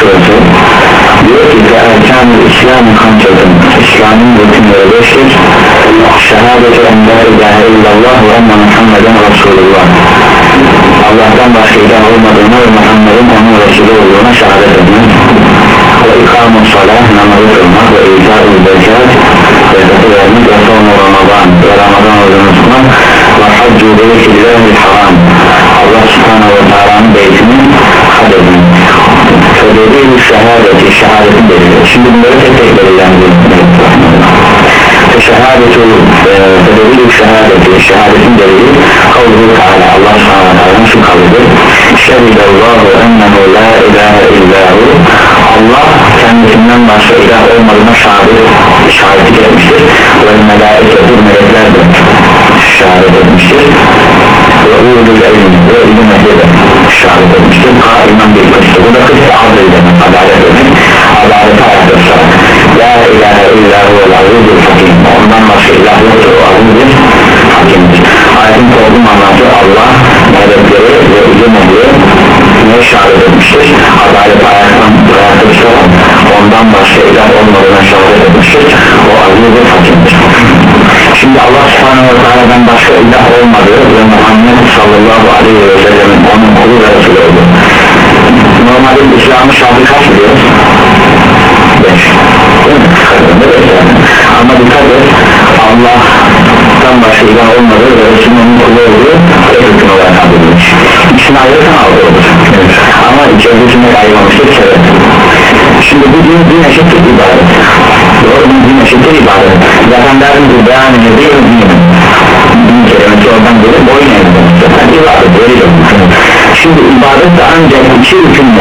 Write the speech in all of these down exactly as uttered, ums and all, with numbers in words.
sözü diyor ki erkan-ı İslam-ı kamçatın, İslam'ın rutinleri beştir. Şehadeti en la ilahe illallah ve enne Muhammeden Resulullah, Allah'tan başka ilah olmadığına ve Muhammed'in onun Resulü olduğuna şehadet etmek, ve ikam-ı salah, namazı kılmak ve İsa-ı zekat, zekatı vermek ve sonra Ramazan ve Ramazan orucunu tutmak ve haccu beytillahi haram, Allah subhanahu ve teala'nın beytini had etmek. Fedeli şehadeti, şehadetin delili. Şimdi bunları tek tek belirlendirmek. Şehadetu, fedeli şehadeti, şehadetin delili kavlu Teala, Allah subhanahu ve teala'nın şu kavludur: şehidallahu ennehu la ilahe illahu, Allah kendisinden başka ilah olmadığına şehadet, şehadet etmiştir ve melaiketu, melekler de şehadet etmiştir ve ulul ilm ve ilim ehli de şehadet etmiştir. Kaiman bir kısmı, bu da kısmı adil demek, adalet demek, adaleti ayakta tutarak la ilahe illahu vel azizul hakim, ondan başka ilah yoktur, o azizdir, hakimdir. Ayetin toplum anlatı Allah melekleri ve ilim ehli neye şehadet etmiştir? Adaleti ayaktan ayakta tutarak ondan başka ilah olmadığına şehadet etmiştir, o azizdir, hakimdir. Şimdi Allah subhanahu ve teala'dan başka ilah olmadığı ve Muhammed sallallahu aleyhi ve sellem'in onun kulu ve Resulü oldu. Normalde İslam'ın şartı kaç biliyoruz? beş. Ama dikkat et, Allah'tan başka ilah olmadığı ve Resulünün kulu olduğu tek hüküm olarak kaldırılmış. İkisini ayrıca aldı olur. Ama içerisinde ayrılmamıştır sebep. Şimdi bu din, din eşittir ibadet. Doğru mu? Din eşittir ibadet. Zaten derdim ki beyan edildiği din. Din kelimesi oradan gelip boyun edildiğimiz. Zaten ibadet veriyor. Şimdi ibadet de ancak iki hükümle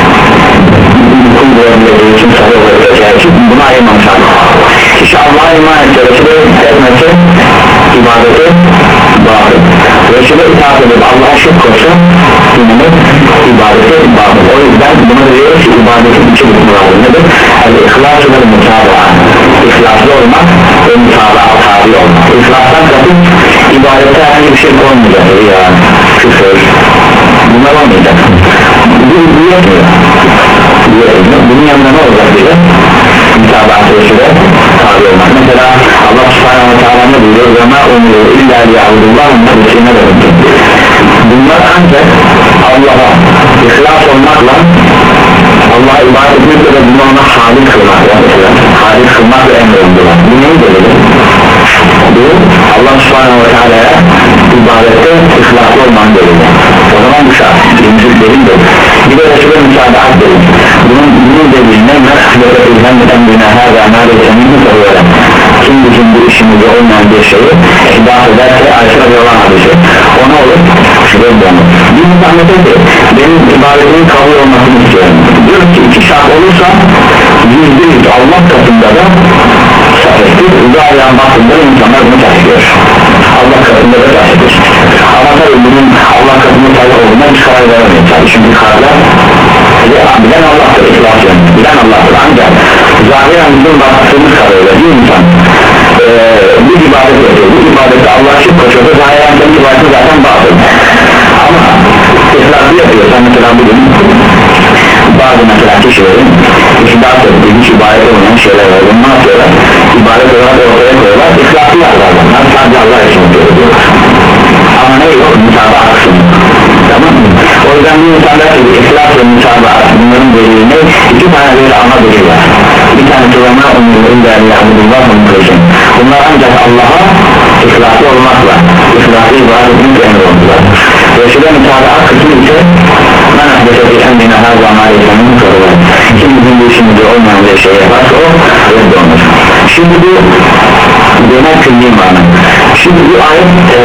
kul verebileceği için, sarı verebileceği için bunu ayırmamış lazım. Kişi Allah'a iman etmesi, etmesi ibadeti bağlı. Resul'e itaat edip Allah'a şirk koşsa dinini ibadeti bağlı. O yüzden buna diyoruz ki ibadetin iki hükmü vardır. Nedir? El-İhlas-ı ve mutaba'a. İhlaslı olmak ve mutaba'a tabi olmak. İhlastan kasıt ibadete herhangi bir şey olmayacak. Ya, küfür, bunlar olmayacak. Bu yetmiyor. Bunun yanında ne olacak diye mutabaat Resul'e tabi olmak. Mesela Allah subhanahu ve teala ne buyuruyor? وَمَا اُمْرُوا اِلَّا لِيَعْبُدُوا مُخْلِصِينَ لَهُ الدِّينَ. Bunlar ancak Allah'a ihlas olmakla, Allah'a ibadet etmekle ve bunu ona halik kılmakla, halik kılmakla emrolundular. Bu neyi delili? Bu Allah subhanahu ve teala'ya ibadette ihlaslı olman delili. O zaman bu şart, birinci delildir. Bir de Resul'e müsaadaat delil. Bunun, bunun deliline men ahbete ilhemmeden bina hâzâ mâle zemini soruyla, kim bütün bu işimizde olmayan bir şeyi idaf ederse aykırı bir olan hadisi, o ne olur? Şüpheli de olur. Bir müsaade ki benim ibadetimin kabul olmasını istiyorum. Diyorum ki iki şart olursa yüzde yüz Allah katında da sahiptir, uzağlayan baktığında insanlar bunu taşıyor. Allah katında da sahiptir. Ama tabi bunun Allah katında sahip olduğuna hiç karar veremeyiz. Çünkü kararlar bilen Allah'tır, ihlas yönü bilen Allah'tır. Ancak zahiren bizim baktığımız kadarıyla bir insan ee, bir ibadet yapıyor, bu ibadette Allah'a şirk koşuyorsa zahiren senin ibadetin zaten batıl. Ama ihlaslı yapıyorsa mesela bugün bazı mesela kişilerin ihlas ettiği hiç ibadet olmayan şeyler var. Bunu ne yapıyorlar? İbadet olarak ortaya koyuyorlar, ihlaslı yazarlar, sadece Allah için yapıyorlar. Ama ne yok? Müsabaat kısmı. Tamam mı? O yüzden bu insanlar gibi ihlas ve müsabaat, bunların delilini iki tane bir ana delil var. Bir tane tulama umurun değerli Abdullah Muntuzun. Bunlar ancak Allah'a ihlaslı olmakla, ihlaslı ibadetini emrolundular. Resul'e müsabaat kısmı ise men ahbete endine her zaman etmenin sorular. Kim bizim bu işimizde olmayan bir şey yaparsa o reddolmuş. Şimdi bu genel külli mana. Şimdi bu ayet e,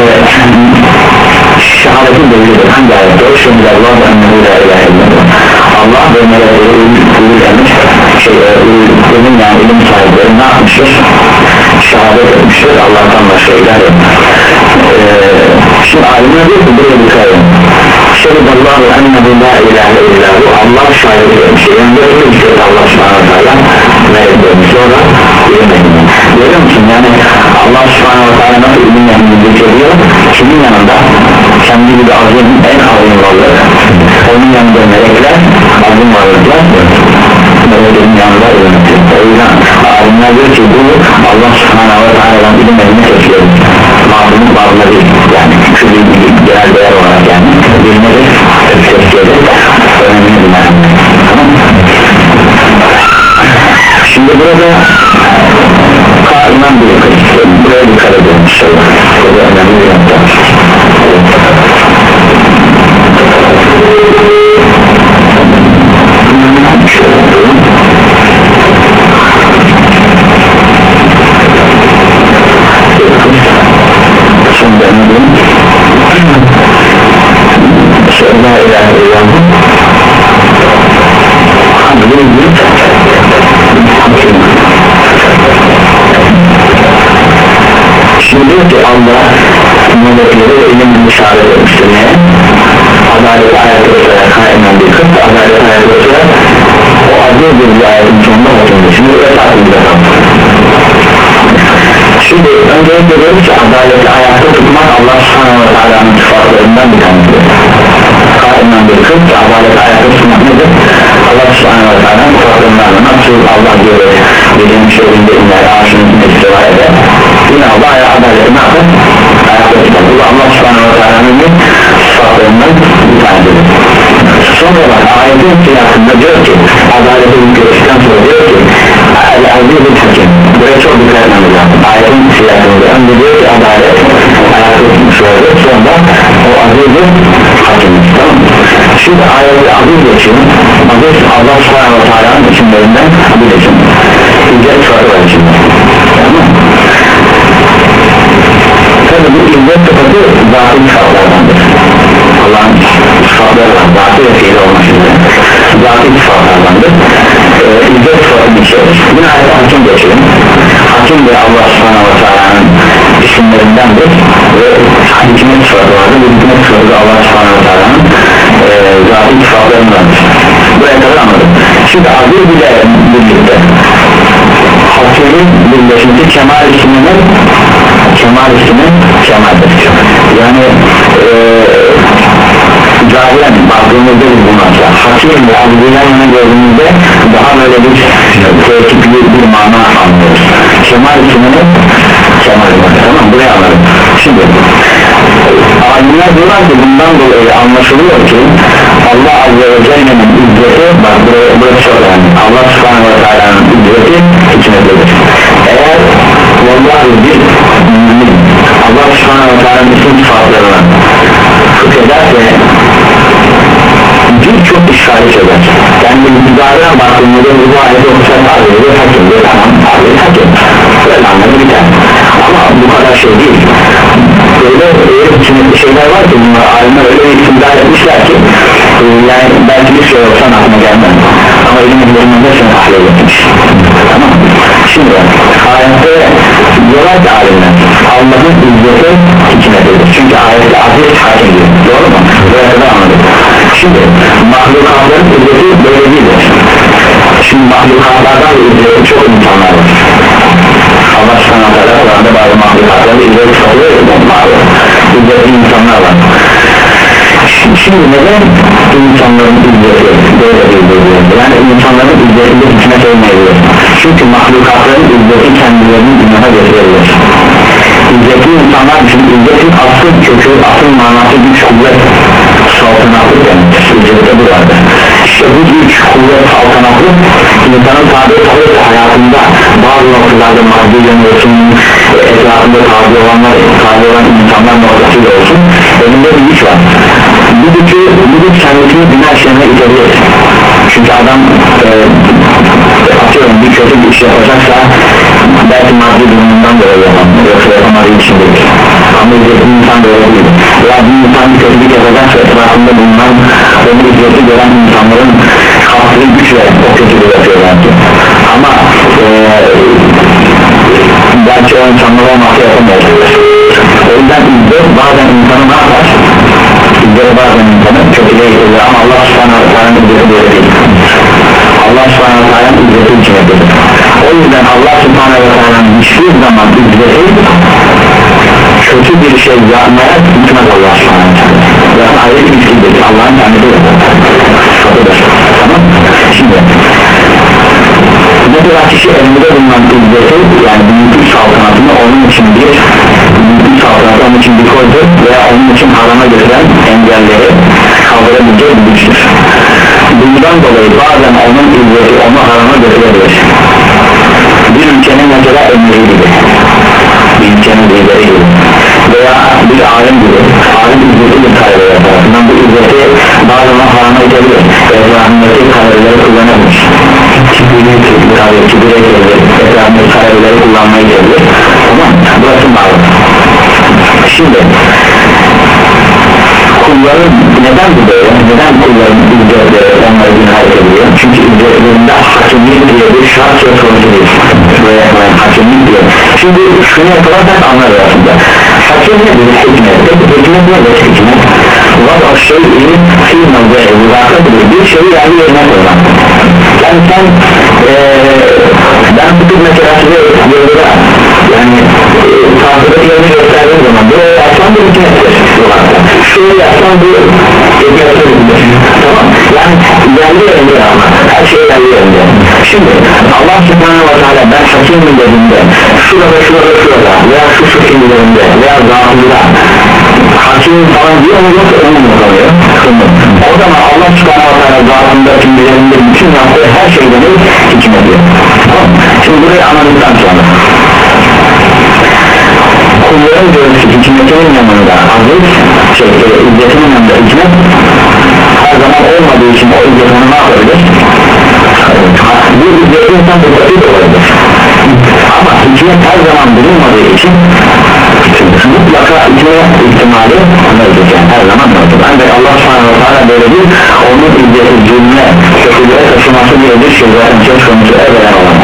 şehadetin delilidir. Hangi ayette o? Şimdi Allah'u ennehu la ilahe illallah. Allah ve melekleri uyur emiş, şey, uyur yani ilim sahipleri ne yapmıştır? Şehadet etmiştir. Allah'tan başka ilah yok. E, şimdi alimler diyor ki buraya dikkat edin. Şehidallahu ennehu la ilahe illallah. Allah şahit etmiş. Yani böyle bir şey Allah subhanahu wa ta'ala verebiliyorum sonra ilim ehline görüyor musun yani Allah subhanahu wa ta'ala nasıl ilim ehline getiriyor kimin yanında kendi gibi azim en azim varlığı onun yanında melekler azim varlıklar meleklerin yanında yönetiyor o yüzden alimler diyor ki bu Allah subhanahu wa ta'ala'dan ilim ehline getiriyor mazlumun bazıları değil yani külli genel değer olarak yani bilmedir tepkiyedir önemli bir önemli tamam mı? Şimdi burada kaiman bir kısım buraya dikkat edelim inşallah burada önemli bir nokta şimdi önemli şöyle ilahe illallah şimdi diyor ki Allah melekleri ilim işaret etmiştir neye? Adalet ayakları olarak kaimen bir kısım adalet ayakları olarak o aziz bir ayetin sonunda oturmuş şimdi öyle takip edelim şimdi öncelikle diyoruz ki adaleti ayakta tutmak Allah subhanahu wa ta'ala'nın sıfatlarından bir tanesidir kaimen bir kısım adaleti ayakta tutmak nedir? Allah subhanahu wa ta'ala'nın sıfatlarından nasıl Allah diyor dediğim şeyinde iner arşının istiva eder yine Allah adaleti ne yapar? Ayakta tutar bu Allah subhanahu wa ta'ala'nın sıfatlarından bir tanesidir sonra bak ayetin siyasında diyor ki adaleti yükledikten sonra diyor ki el-azizul hakim buraya çok dikkat etmemiz lazım ayetin siyasında önce diyor ki adalet ayakta tutmuş oldu sonra o azizul hakim tamam mı? Şimdi ayeti aziz geçiyor aziz Allah subhanahu wa ta'ala'nın isimlerinden bir isim İzzet sıfatı var içinde tamam mı? Tabi bu izzet sıfatı zatı sıfatlardandır Allah'ın sıfatları var zatı ve fiili olmak üzere zatı sıfatlardandır ee, İzzet sıfatını içiyoruz yine ayeti hakim geçiyor hakim de Allah subhanahu wa ta'ala'nın isimlerindendir ve hikmet sıfatı vardır bu hikmet sıfatı da Allah subhanahu wa ta'ala'nın e, zatı sıfatlarındandır buraya kadar anladım şimdi aziz bile birlikte hakimin birleşince kemal isminin kemal isminin kemaldir yani eee zahiren baktığımızda biz bunlarca hakim ve azizden yana gördüğümüzde daha böyle bir teekipli bir mana anlıyoruz kemal isminin kemal tamam buraya anladım şimdi alimler diyorlar ki bundan dolayı anlaşılıyor ki Allah azze ve celle'nin izzeti bak buraya, buraya çok önemli Allah subhanahu wa ta'ala'nın izzeti içindedir eğer vallahi bir mümin Allah subhanahu wa ta'ala'nın isim sıfatlarına fıkhederse birçok işgali çözer yani müdahale baktığımızda bu ayeti okusak azizli hakim diyor tamam azizli hakim böyle anlamı biter ama bu kadar şey değil öyle öyle şeyler var ki bunlar alimler öyle bir isimdar etmişler ki yani belki bir şey olsan aklıma gelmez ama ilimlerimizde seni ahlak etmiş tamam şimdi ayette diyorlar ki alimler Allah'ın izzeti hikmetidir çünkü ayette aziz hakim diyor doğru mu? Böyle de anladık şimdi mahlukatların izzeti böyle değildir şimdi mahlukatlardan da izzeti çok insanlar var Allah subhanahu wa ta'ala Kur'an'da bazı mahlukatların izzeti kalıyor izzeti insanlar var şimdi neden insanların izzeti böyle değildir yani insanların izzetinde hikmet olmayabilir çünkü mahlukatların izzeti kendilerinin günaha getirebilir İzzetli insanlar için izzetin asıl kökü asıl manası güç kuvvet saltanatlık demektir izzette bu vardır işte bu güç kuvvet saltanatlık insanın tabi olup hayatında bazı noktalarda maddi yanıyorsun etrafında tabi olanlar tabi olan insanlar noktasıyla olsun elinde bir güç var bu gücü bu güç kendisini günah işlerine itebilir çünkü adam e, atıyorum bir kötü bir iş yapacaksa belki maddi durumundan dolayı yapamıyor yoksa yapamadığı için değil ama izzetli insan böyle değil ya bir insan bir kötülük yapacaksa etrafında bulunan onu izzetli gören insanların kaptığı güçle o kötülüğü yapıyorlar ki ama e, belki o insanlar olmasa yapamıyor o yüzden izzet bazen insanı ne yapar? İzzet bazen insanı kötülüğe getiriyor ama Allah subhanahu wa ta'ala'nın izzeti böyle değil Allah subhanahu wa ta'ala'nın izzeti içine gelir yapmaya gitmez Allah subhanahu wa ta'ala. Yani ayet bir şeydir, Allah'ın kendisi kapıdır. Tamam. Şimdi mesela kişi elinde bulunan izzeti, yani büyüklük saltanatını onun için bir büyüklük saltanatı onun için bir koydur veya onun için harama götüren engelleri kaldırabilecek bir güçtür. Bundan dolayı bazen onun izzeti onu harama götürebilir. Bir ülkenin mesela emri gibi, bir ülkenin lideri gibi veya bir alim gibi, alim izzeti bir kaybeder tarafından bu izzeti bazen harama gidebilir ve rahmeti kaybederleri kullanabilir. Kibirli kibirli etrafındaki kaybederleri kullanmayı gidebilir. Tamam, burası bağlı. Şimdi kulların neden bu böyle? Neden kulların ücretleri onları günahit ediyor? Çünkü ücretlerinde hakimlik diye bir şart söz konusu değil. Böyle hakimlik diyor. Şimdi şunu yaparsak anlar aslında. Hakim nedir? Hikmet. Hikmet nedir? Hikmet. Var o şey iyi filmden böyle uzaklıdır. Bir şeyi yerli yerine koymak. Yani sen ee, ben bu tür mesela size yolda yani tarzıda yerini gösterdiğim zaman böyle yapsan bir hikmettir. Şöyle yapsan bir hikmettir. Tamam. Yani yerli yerinde ama her şey yerli yerinde. Şimdi Allah subhanahu wa ta'ala ben hakimim dediğimde şurada şurada şurada veya şu şu filmlerinde veya zatında hakimim falan diyor mu yoksa onu mu kalıyor? O zaman Allah subhanahu wa ta'ala zatında filmlerinde bütün yaptığı her şeyden hikmet diyor. Tamam. Şimdi burayı anladıktan sonra kulların görüntüsü hikmetinin yanında aziz şey, izzetinin yanında hikmet her zaman olmadığı için o izzetini ne yapabilir? Bu izzeti insan dikkatit olabilir ama hikmet her zaman bulunmadığı için mutlaka içine ihtimali mevcut, yani her zaman mevcut. Ancak Allah subhanahu wa ta'ala böyle bir onun izzeti cümle kötülüğe taşıması diye bir şey zaten söz konusu evvelen olamaz.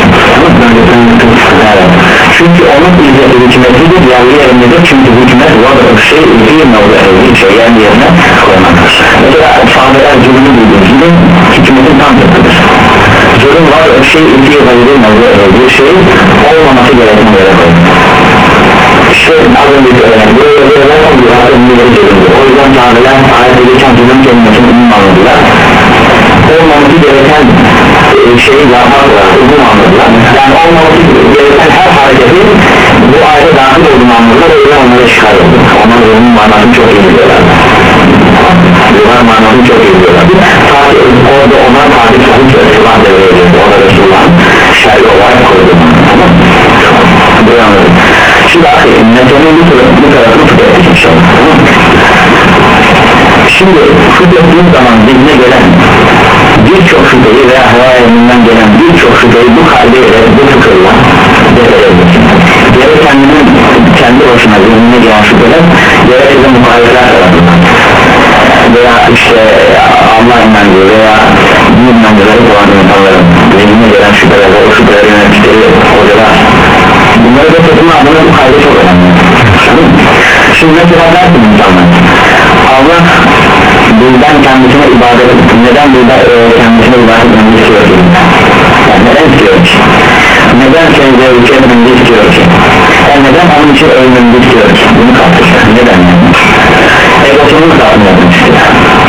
Evet. Çünkü onun izzeti hikmetidir, yerli yerindedir. Çünkü hikmet var o şey ilgili orada evli şey yerli yerine koymaktır. Mesela sahabeler zulümü bildiğiniz gibi hikmetin tam zıttıdır. Zulüm var o şey ilgili orada evli şey olmaması gereken yere koymaktır. İşte az önce söyledim buraya böyle oldular o yüzden sahabeler ayette geçen zulüm kelimesini umum anladılar. Olmaması gereken şeyi yapmakla uzun anladılar. Yani olmaması gereken her hareketi bu ayete dahil olduğunu anladılar. O yüzden onlara çıkardı. Onlar onun manasını çok iyi biliyorlar. Bunlar manasını çok iyi biliyorlar. Sadece orada onlar takip sahip Resulullah devreye girdi. Orada Resulullah'ın şerri olarak koydu. Tamam mı? Buraya anladım. Şimdi akıyım. Nedenini bu tarafını tükettik inşallah. Tamam mı? Şimdi tükettiğim zaman zihne gelen birçok şüpheyi veya hayalinden gelen birçok şüpheyi bu kalbeyle, bu fıkırla deverebilirsin. Gerek kendinin kendi başına zihnine gelen şüpheler, gerek de muhalifler tarafından veya işte Allah inancı veya din inancıları olan insanların zihnine gelen şüpheler ve o şüpheleri yönettikleri hocalar, bunları da tutma adına bu kalbe çok önemli. Şimdi mesela dersin insanlar Allah bizden kendisine ibadet neden bizden e, kendisine ibadet etmemizi istiyor ki? Yani neden istiyor ki? Neden seni zevk etmemizi istiyor ki? Yani neden onun için ölmemizi istiyor ki? Bunu kaptırıyor. Neden yani? Egosunun tatmin etmek istiyor.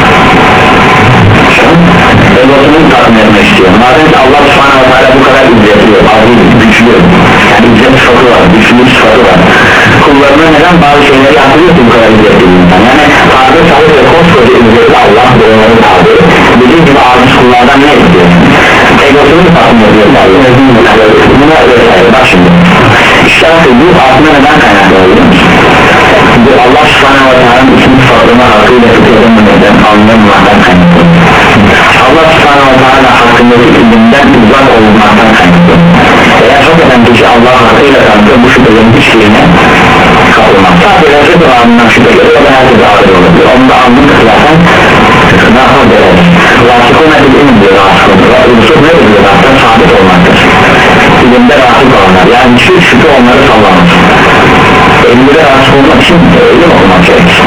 Egosunun tatmin etmek istiyor. Madem ki Allah subhanahu wa ta'ala bu kadar izletiyor, aziz, güçlü, yani izzet sıfatı var, güçlülük sıfatı var. Kullarına neden bazı şeyleri yapıyor ki bu kadar izletiyor insan? Yani tabi sahip ve koskoca izzetli Allah bu onların tabi. Bizim gibi aziz kullardan ne istiyor? Egosunun tatmin ediyor. Buna öyle bak şimdi. İşte bu aslında neden kaynaklı oluyor? Bu Allah subhanahu wa ta'ala'nın isim sıfatlarına hakkıyla tutuyordan anlamaktan kaynaklı. Allah subhanahu wa ta'ala hakkındaki ilimden uzak olmaktan kaynaklı. Eğer çok önemli ki Allah hakkıyla tanıdığı bu şüphelerin hiçbirine kapılmaz. Sadece Resul Allah'ından şüphe geliyor ve herkese ağır olur. Onu da anlık zaten nasıl verir? Rasıkun edip ilim diyor rasıkun. Rasıkun nedir diyor zaten sabit olmaktır. İlimde rasık olanlar yani şu şüphe onları sallamaz. Elimde rasık olmak için ilim okumak gerekir.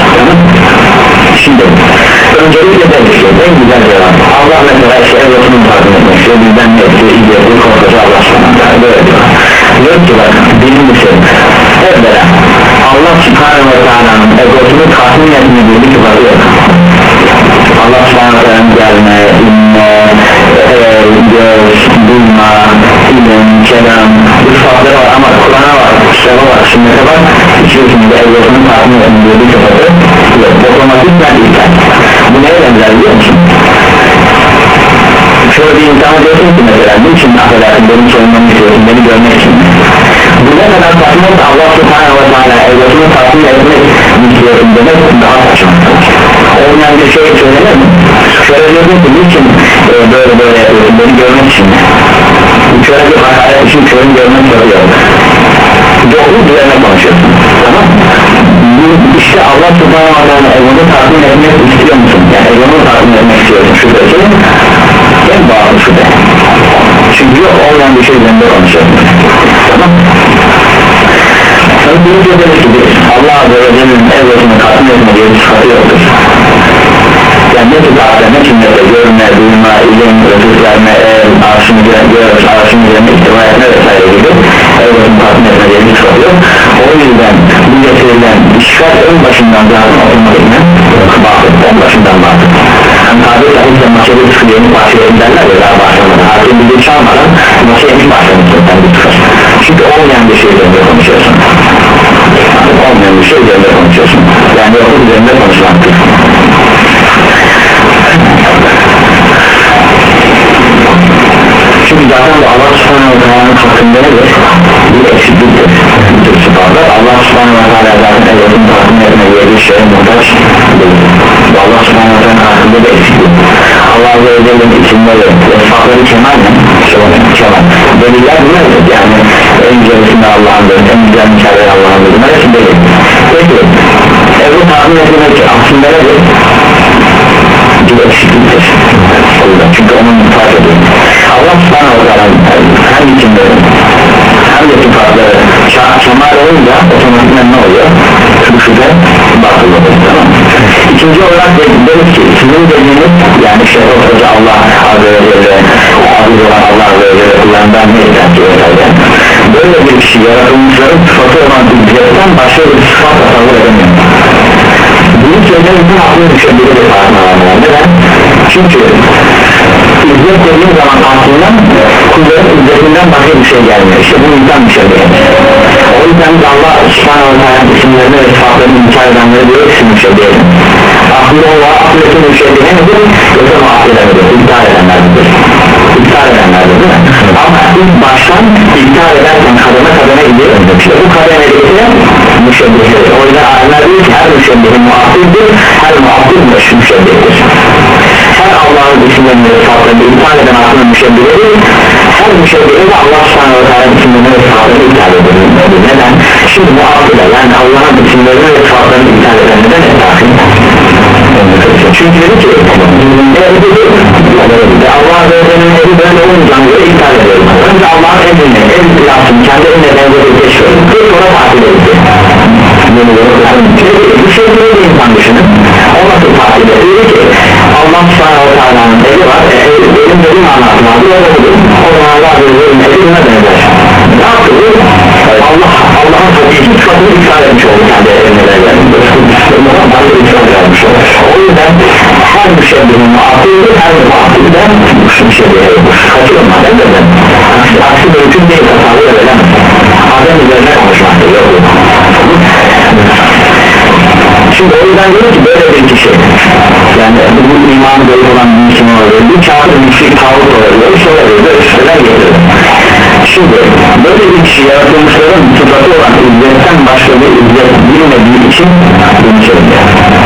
Şimdi öncelikle de en güzel cevap Allah mesela işte evlatının takdim etmek istiyor bizden ne etti, iyi etti, korkacı Allah sana böyle diyor. Diyor ki bak birincisi evvela Allah subhanahu wa sana diyorsun ki mesela niçin affedersin benim sorunlarımı istiyorsun beni görmek için burada kadar saçma da Allah subhanahu wa ta'ala evlatını tatmin etmek istiyorsun demek daha saçma olmayan bir şey söylenir mi? Şöyle diyorsun ki niçin e, böyle böyle yapıyorsun beni görmek için şöyle bir hakaret için körün görmek soruyor doğru üzerine konuşuyorsun tamam işte Allah subhanahu wa ta'ala evlatını tatmin etmek istiyor musun? Yani evlatını tatmin etmek istiyorsun şüphesi en bağlı şüphe çünkü olmayan bir şey üzerinde konuşuyorsun tamam tabi bunu söyleriz ki Allah Azze ve Celle'nin evlatını tatmin etme diye bir sıfatı yoktur yani ne tutarsa ne kimlete görme, duyma, ilim, rızık verme, el, arşını görür, arşını görme, ihtiva etme vesaire gibi evlatını tatmin etme diye bir sıfatı yok o yüzden bu getirilen işgal en başından zaten otomatikmen bakıp en başından bakıp yani tabi sahipse maçede sıkıyeni parçaya giderler ya daha başlamadan hakim bir şey çalmadan maçaya hiç başlamışsın sen bir tıkır çünkü olmayan bir şey üzerinde konuşuyorsun yani olmayan bir şey üzerinde konuşuyorsun yani yoksa üzerinde konuşmaktır çünkü zaten bu Allah subhanahu wa ta'ala'nın hakkında nedir? Bir eksikliktir bir sıfatlar Allah subhanahu wa ta'ala zaten evlatını tatmin etmeye bir şeye muhtaç değil bu Allah subhanahu wa ta'ala'nın hakkında bir eksiklik Allah Azze ve Celle'nin isimleri ve sıfatları kemal mi? kemal deliller bunlardır yani en güzelisinde Allah'ındır en güzel mükemmel Allah'ındır bunlar hepsi delil peki evlatını tatmin etmek aslında nedir? bir eksikliktir çünkü onun muhtaç ediyor Allah subhanahu wa ta'ala hem isimleri hem de sıfatları kemal olunca otomatikten ne oluyor? bu şüphe batıl olur tamam ikinci olarak deriz ki sizin dediğiniz yani şey ortada Allah Azze ve Celle aziz olan Allah Azze ve Celle kullanından ne iddiatı vesaire böyle bir kişi yaratılmışların sıfatı olan ücretten başka bir sıfat tasavvur edemiyor bunu söylemek bu aklına düşebilir bir farkına var neden? çünkü ücret dediğin zaman aklından kulların ücretinden başka bir şey gelmiyor işte bu insan bir şey değil o yüzden de Allah subhanahu wa ta'ala isimlerini ve sıfatlarını inkar edenleri diyor isim bir şey değil aklında olan aklındaki bir şey değil nedir? yoksa mı akledemedir? İptal edenlerdir İptal edenlerdir değil mi? ama ilk baştan iptal ederken kademe kademe gidiyor işte bu kademedeki müşebbihleri o yüzden alimler diyor ki her müşebbihin muakkildir her muakkil müşebbihtir her Allah'ın isimlerini ve sıfatlarını iptal eden aklının müşebbileri her müşebbihi de Allah subhanahu wa ta'ala isimlerini ve sıfatlarını iptal edilir neden? şimdi muakkile yani Allah'ın isimlerini ve sıfatlarını iptal eden neden etrafın? çünkü dedi ki ve Allah ve Allah'ın evi böyle olmayacağını göre iptal ediyoruz önce Allah'ın emrini, ev ilahını kendi emrine benzeri geçiyor ve sonra tatil ediyor bir şey böyle bir insan düşünün o nasıl tatil ediyor ki Allah subhanahu wa ta'ala'nın evi var e, benim dediğim anlatım aldı o zaman Allah ve Allah'ın evi buna benzer ne yaptı bu? Allah Allah'ın hakiki sıfatını iptal etmiş oldu kendi emrine vermiş o yüzden her müşebbihin muakkildir her muakkilden müşebbihe kaçırma değil mi? aksi mümkün değil tasavvur edilemez Adem üzerine konuşmaktır şimdi o yüzden diyor ki böyle bir kişi yani bu imanı böyle olan bir insan olabilir bir kafir müşrik tavuk olabilir bir şey olabilir böyle şeyler getirir şimdi böyle bir kişi yaratılmışların sıfatı olan izzetten başka bir izzet bilmediği için bunu söylüyor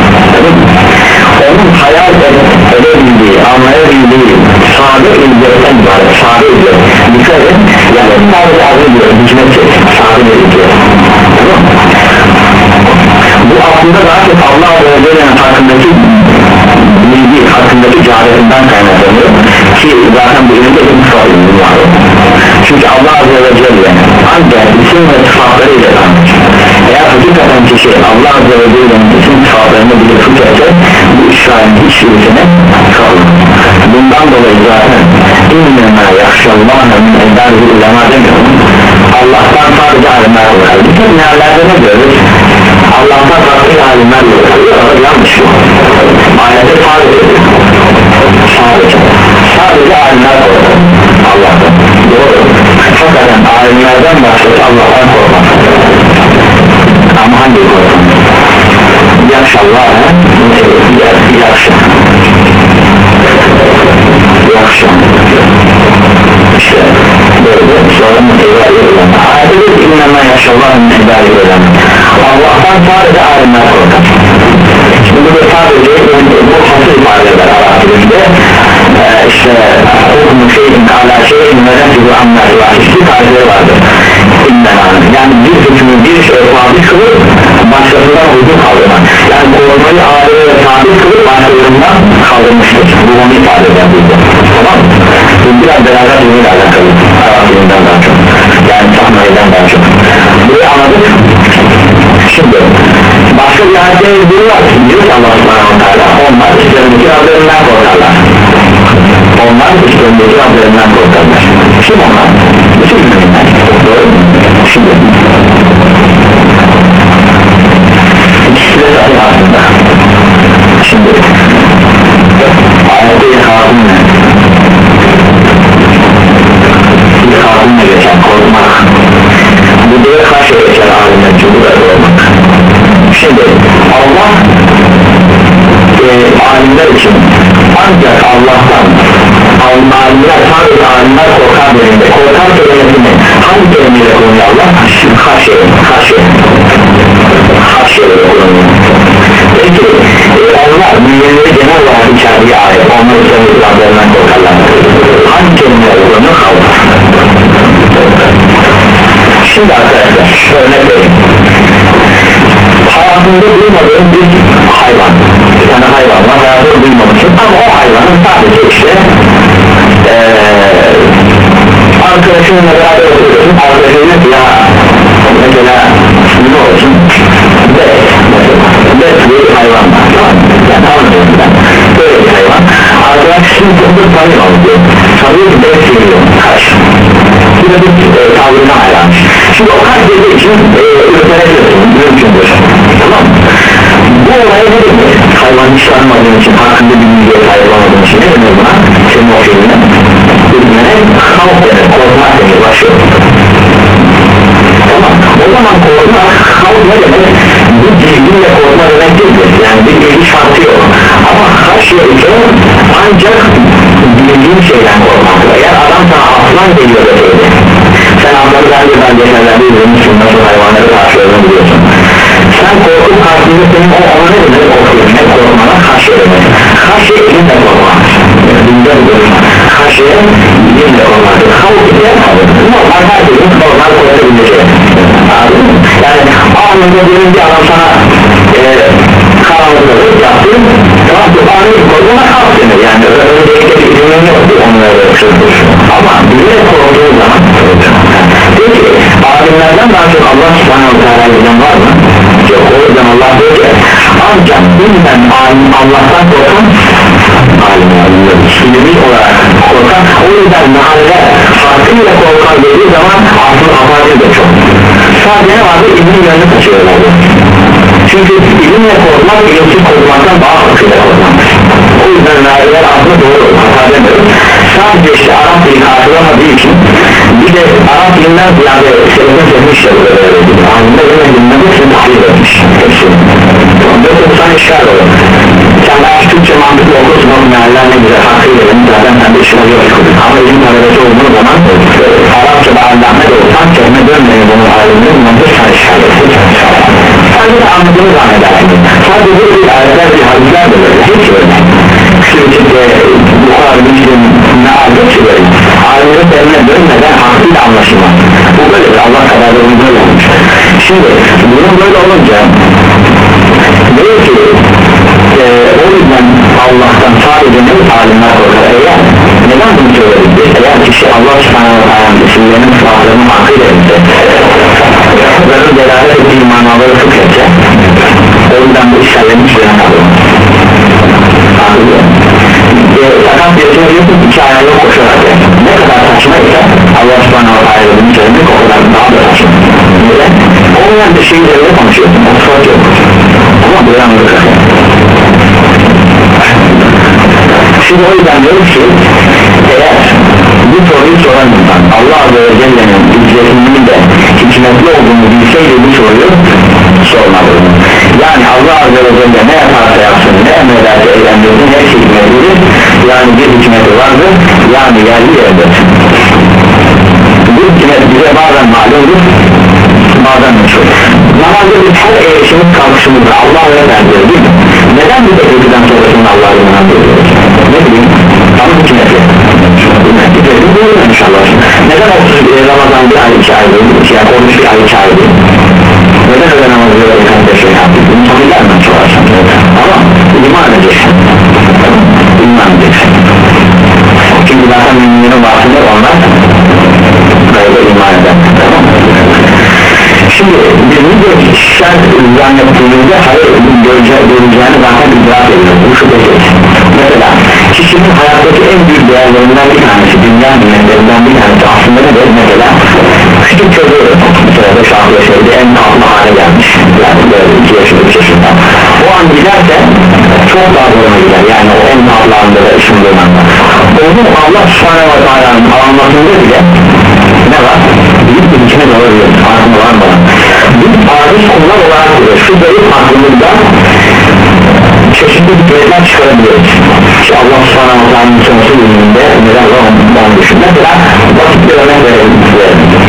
onun hayal edebildiği anlayabildiği sade izzetten var sade izzet dikkat edin yani sadece adı diyor hikmet sade bir izzet bu aslında daha çok Allah ve Celle'nin hakkındaki bilgi hakkındaki cehaletinden kaynaklanıyor ki zaten bu üründe bir sıfatı var çünkü Allah Azze ve Celle ancak isim ve sıfatlarıyla tanır eğer hakikaten kişi Allah Azze ve Celle'nin isim sıfatlarını bilip tutarsa bu işgalin hiçbirisine kalır bundan dolayı zaten İnnemâ yakşallâhe min eddâzil ulema demiyor Allah'tan sadece alimler olur bütün meallerde ne diyoruz? Allah'tan farklı alimler yok yanlış mı? Ayette sadece sadece sadece alimler korkar Allah'tan doğru hakikaten alimlerden başkası Allah'tan korkmaz ama hangi korkar? Yakşallah yakşallah yakşallah ayette diyor ki innema yaşallahın ibâli ölen Allah'tan sadece alimler korkar. Şimdi bu sadece bu hasıl ifade eder Arap dilinde ee, işte hukmu şeyin ala şeyin ve nefsi bu anlar var hiçbir tarihi vardır yani bir hükmü bir şey sabit kılıp başkasından uygun kaldırmak yani korumayı ağrıya ve sabit kılıp başkalarından kaldırmıştır bu onu ifade eder burada tamam mı? Bu biraz beraber ürünle alakalı Arap dilinden daha çok yani sahmayeden daha çok burayı anladık. Şimdi başka bir ayette bir var diyor ki Allah subhanahu teala onlar işlerindeki Rablerinden korkarlar onlar işlerindeki Rablerinden korkarlar kim onlar? bütün müminler doğru mu? Şimdi ikisi de sahih aslında şimdi ayette ilhakım ne? ilhakım ne geçen korkmak bu diye karşı geçen alimler cumhuriyet olmak şimdi Allah e, alimler için ancak Allah'tan alimler sadece alimler korkar bölümde korkar kelimesini hangi kelimeyle kullanıyor Allah? Haşye haşye haşye ile kullanıyor peki e, onlar müminleri genel olarak içerdiği ayet onlar üzerinde Rablerinden korkarlar hangi kelimeyle kullanıyor? Allah şimdi arkadaşlar örnek vereyim hayatında duymadığım bir hayvan bir tane hayvan var hayatında duymamışım ama o hayvanın sadece işte ee, arkadaşınla beraber oturuyorsun arkadaşınla ya mesela ne olsun bet bet bir hayvan var yani anlıyorum ben böyle bir hayvan arkadaş şimdi çok tanıyor diyor sanıyor ki bet seviyor kaç bu da bir e, tavrına hayranmış şimdi o kaç dediği için e, ürperebiliyorsun mümkündür tamam bu olaya ne demek hayvan hiç tanımadığın için hakkında bir bilgiye sahip olmadığın için ne demek buna senin o şeyine ürpere kalk denir korkmak denir başlıyor tamam o zaman korkmak kalk ne demek bu bilgiyle korkma demek değildir yani bir bilgi şartı yok ama haşye ise ancak bildiğin şeyden korkmak eğer adam sana aslan geliyor deseydi sen anları bence ben geçenlerde izlemişsin nasıl hayvanları karşıladığını biliyorsun sen korkup karşılığında senin o ona ne demek korkuyorsun ne korkmana haşye demek haşye ilimle korkmak bilgiyle korkmak haşye ilimle korkmak havuk ise normal herkesin normal korkabileceği yani anında birinci adam sana e, karanlıkları yaptı tamam bu anı korkuna kalk denir yani öncelikle bir ilimin yoktu onları ama bilerek korktuğu zaman peki alimlerden daha çok Allah subhanahu teala'dan var mı? Yok o yüzden Allah diyor ki ancak bilmem alim Allah'tan korkan alimler ilmi olarak korkan o yüzden mahalle hakkıyla korkan dediği zaman aslında afazi de çok sadece ne vardı ilmin yönünü kaçıyorlar çünkü ilimle korkmak ilimsiz korkmaktan daha hakkıyla korkmaktır o yüzden nahiyeler aslında doğru hata demiyorum sadece işte Arap dili karşılamadığı için bir de Arap dilinden ziyade sebebine çekmiş ya burada böyle değil anında yine dilinden hepsini tahlil etmiş hepsini yoksa bu sana işgal olur sen belki Türkçe mantıklı okursun o mealler ne güzel hakkıyla benim zaten sen de işine yok ama ilim talebesi olduğu zaman Arapçada allame de olsan kelime dönmeyin bunu alimde bunları sana işgal etsin sadece anladığını zannedersin sadece bu bir ayetler bir hadisler de böyle hiç öyle Türkçe'de bu kadar bilgilim ne aldıkça böyle alimlerin terimine dönmeden hakkıyla anlaşılmaz bu böyle Allah kadar da bunu böyle olmuş şimdi bunun böyle olunca diyor ki e, o yüzden Allah'tan sadece ne alimler korkar eğer neden bunu söyledik eğer kişi Allah subhanahu wa ta'ala isimlerinin sıfatlarını hakkıyla etse bunların delalet ettiği manaları fıkhetse o yüzden bu işlerlerin hiçbirine kalır fakat birisine diyorsun iki ayağıyla koşarak ne kadar saçma ise Allah subhanahu wa ta'ala bunu söyledik o kadar daha da saçma neden? olmayan bir şeyi üzerinde konuşuyorsun o sıfat yok ama bu yanlık şimdi o yüzden diyorum ki eğer bu soruyu soran insan Allah Azze ve Celle'nin izzetinin de hikmetli olduğunu bilseydi bu soruyu sormalı yani Allah Azze ve Celle ne yaparsa yapsın ne emrederse eylemlerin hepsi hikmetlidir yani bir hikmeti vardır yani yerli yerdir bu hikmet Ramazan bir ay iki ay değil, iki ay olmuş bir ay iki ay değil. Neden öyle namazı yok bir şey yaptık? Bunu tabi gelmez sorarsan. Ama iman edeceksin. İman edeceksin. Çünkü zaten müminlerin vaatında onlar böyle iman eder. Tamam mı? Şimdi biz bu görüşler zannettiğimizde hayır göreceğini zaten idrak ediyoruz. Bu şüphesiz. Mesela kişinin hayattaki en büyük değerlerinden bir tanesi, dünya nimetlerinden bir tanesi aslında nedir? Mesela küçük çocuğu mesela beş altı yaşında en tatlı hale gelmiş, yani böyle iki yaşında üç yaşında o an giderse çok daha zoruna gider, yani o en tatlı anda da ışındığın anda onu Allah subhanahu wa ta'ala'nın anlatımında bile ne var? Büyük bir içine doğru diyoruz, farkında var mı? Biz aciz konular olarak diyoruz, şu zayıf hakkımızdan çeşitli hikmetler çıkarabiliyoruz. İşte Allah subhanahu wa ta'ala'nın sonsuz ilminde neden var onu düşün. Mesela basit bir örnek verelim size.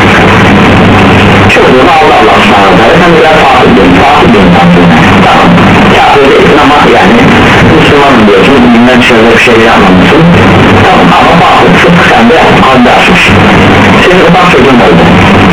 Çocuğunu aldı Allah subhanahu wa ta'ala, sen biraz fatih diyorsun, fatih diyorsun, tamam. Kâfir değilsin ama yani Müslüman diyorsun, bilmem şöyle bir şey yapmamışsın, tamam ama fatih, sıkı sen de haddi aşmış. Senin ufak çocuğun oldu.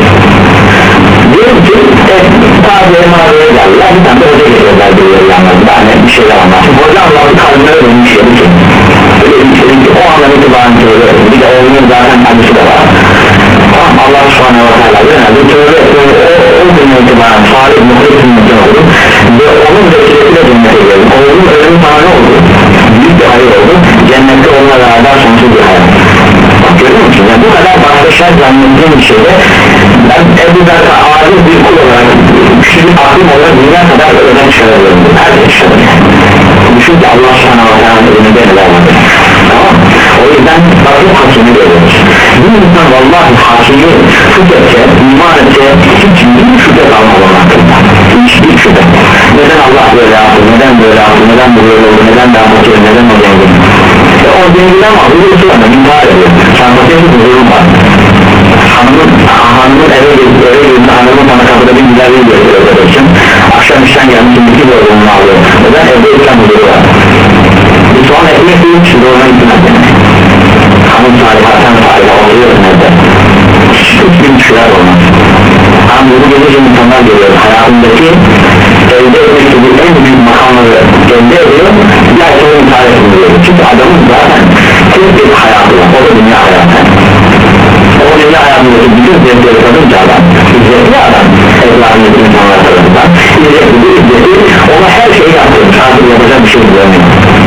Diyorum ki tabiye mağazaya geldiler, bir tane de hoca getirdiler bir yanlarında, hani bir şeyler anlatsın. Hoca anlattı, kalbimlere dönmüş dedi ki öyle bir şey ki o andan itibaren söylüyor, bir de oğlunun zaten kendisi de var. Tamam, Allah subhanahu wa ta'ala genelde tövbe etmeyi o günden itibaren salih muhlis ümmetten oldu ve onun vesilesiyle cennete geldi. Oğlunun ölümü sana ne oldu? Büyük bir hayır oldu, cennette onunla beraber sonsuz bir hayat. Bak görüyor musun? Yani bu kadar başka şart zannettiğim bir şeyde ben Ebu Bekir'e aciz bir kul olarak küçük aklım olarak dünya kadar öden çıkarıyorum. Nerede çıkarıyorum? Düşün ki Allah subhanahu wa ta'ala önünde neler var. Tamam. O yüzden bakım hakimi görüyoruz. Bir insan vallahi hakimi şüphetse, iman etse hiçbir şüphe kalmadan hakkında. Hiçbir şüphe. Neden Allah böyle yaptı, neden böyle yaptı, neden bu böyle oldu, neden ben bakıyorum, neden o zengin? E o zenginden var, bu yoksa da intihar ediyor. Çantasıyla bir durum var. Hanımın, hanımın eve geldi, eve geldi, hanımın bana kapıda bir güzel bir gösteriyor kardeşim. Akşam işten gelmişim, iki zorluğunu alıyor. Neden evde işten huzuru var? Bir soğan ekmek değil, şu zoruna gitmez. Hanım salihatan salihatan oluyor nerede? Hiçbir müşkiler olmaz. Ama bu gece insanlar geliyor, hayatındaki elde etmek gibi en büyük makamları elde ediyor, bir ay sonra intihar ediliyor. Çünkü adamın zaten tek bir hayatı var, o da dünya hayatı. O dünya hayatındaki bütün zevkleri tadınca adam, izzetli adam, etrafındaki insanlar tarafından, izzetli bir izzeti, ona her şeyi yaptırmış, artık yapacak bir şey bulamıyor.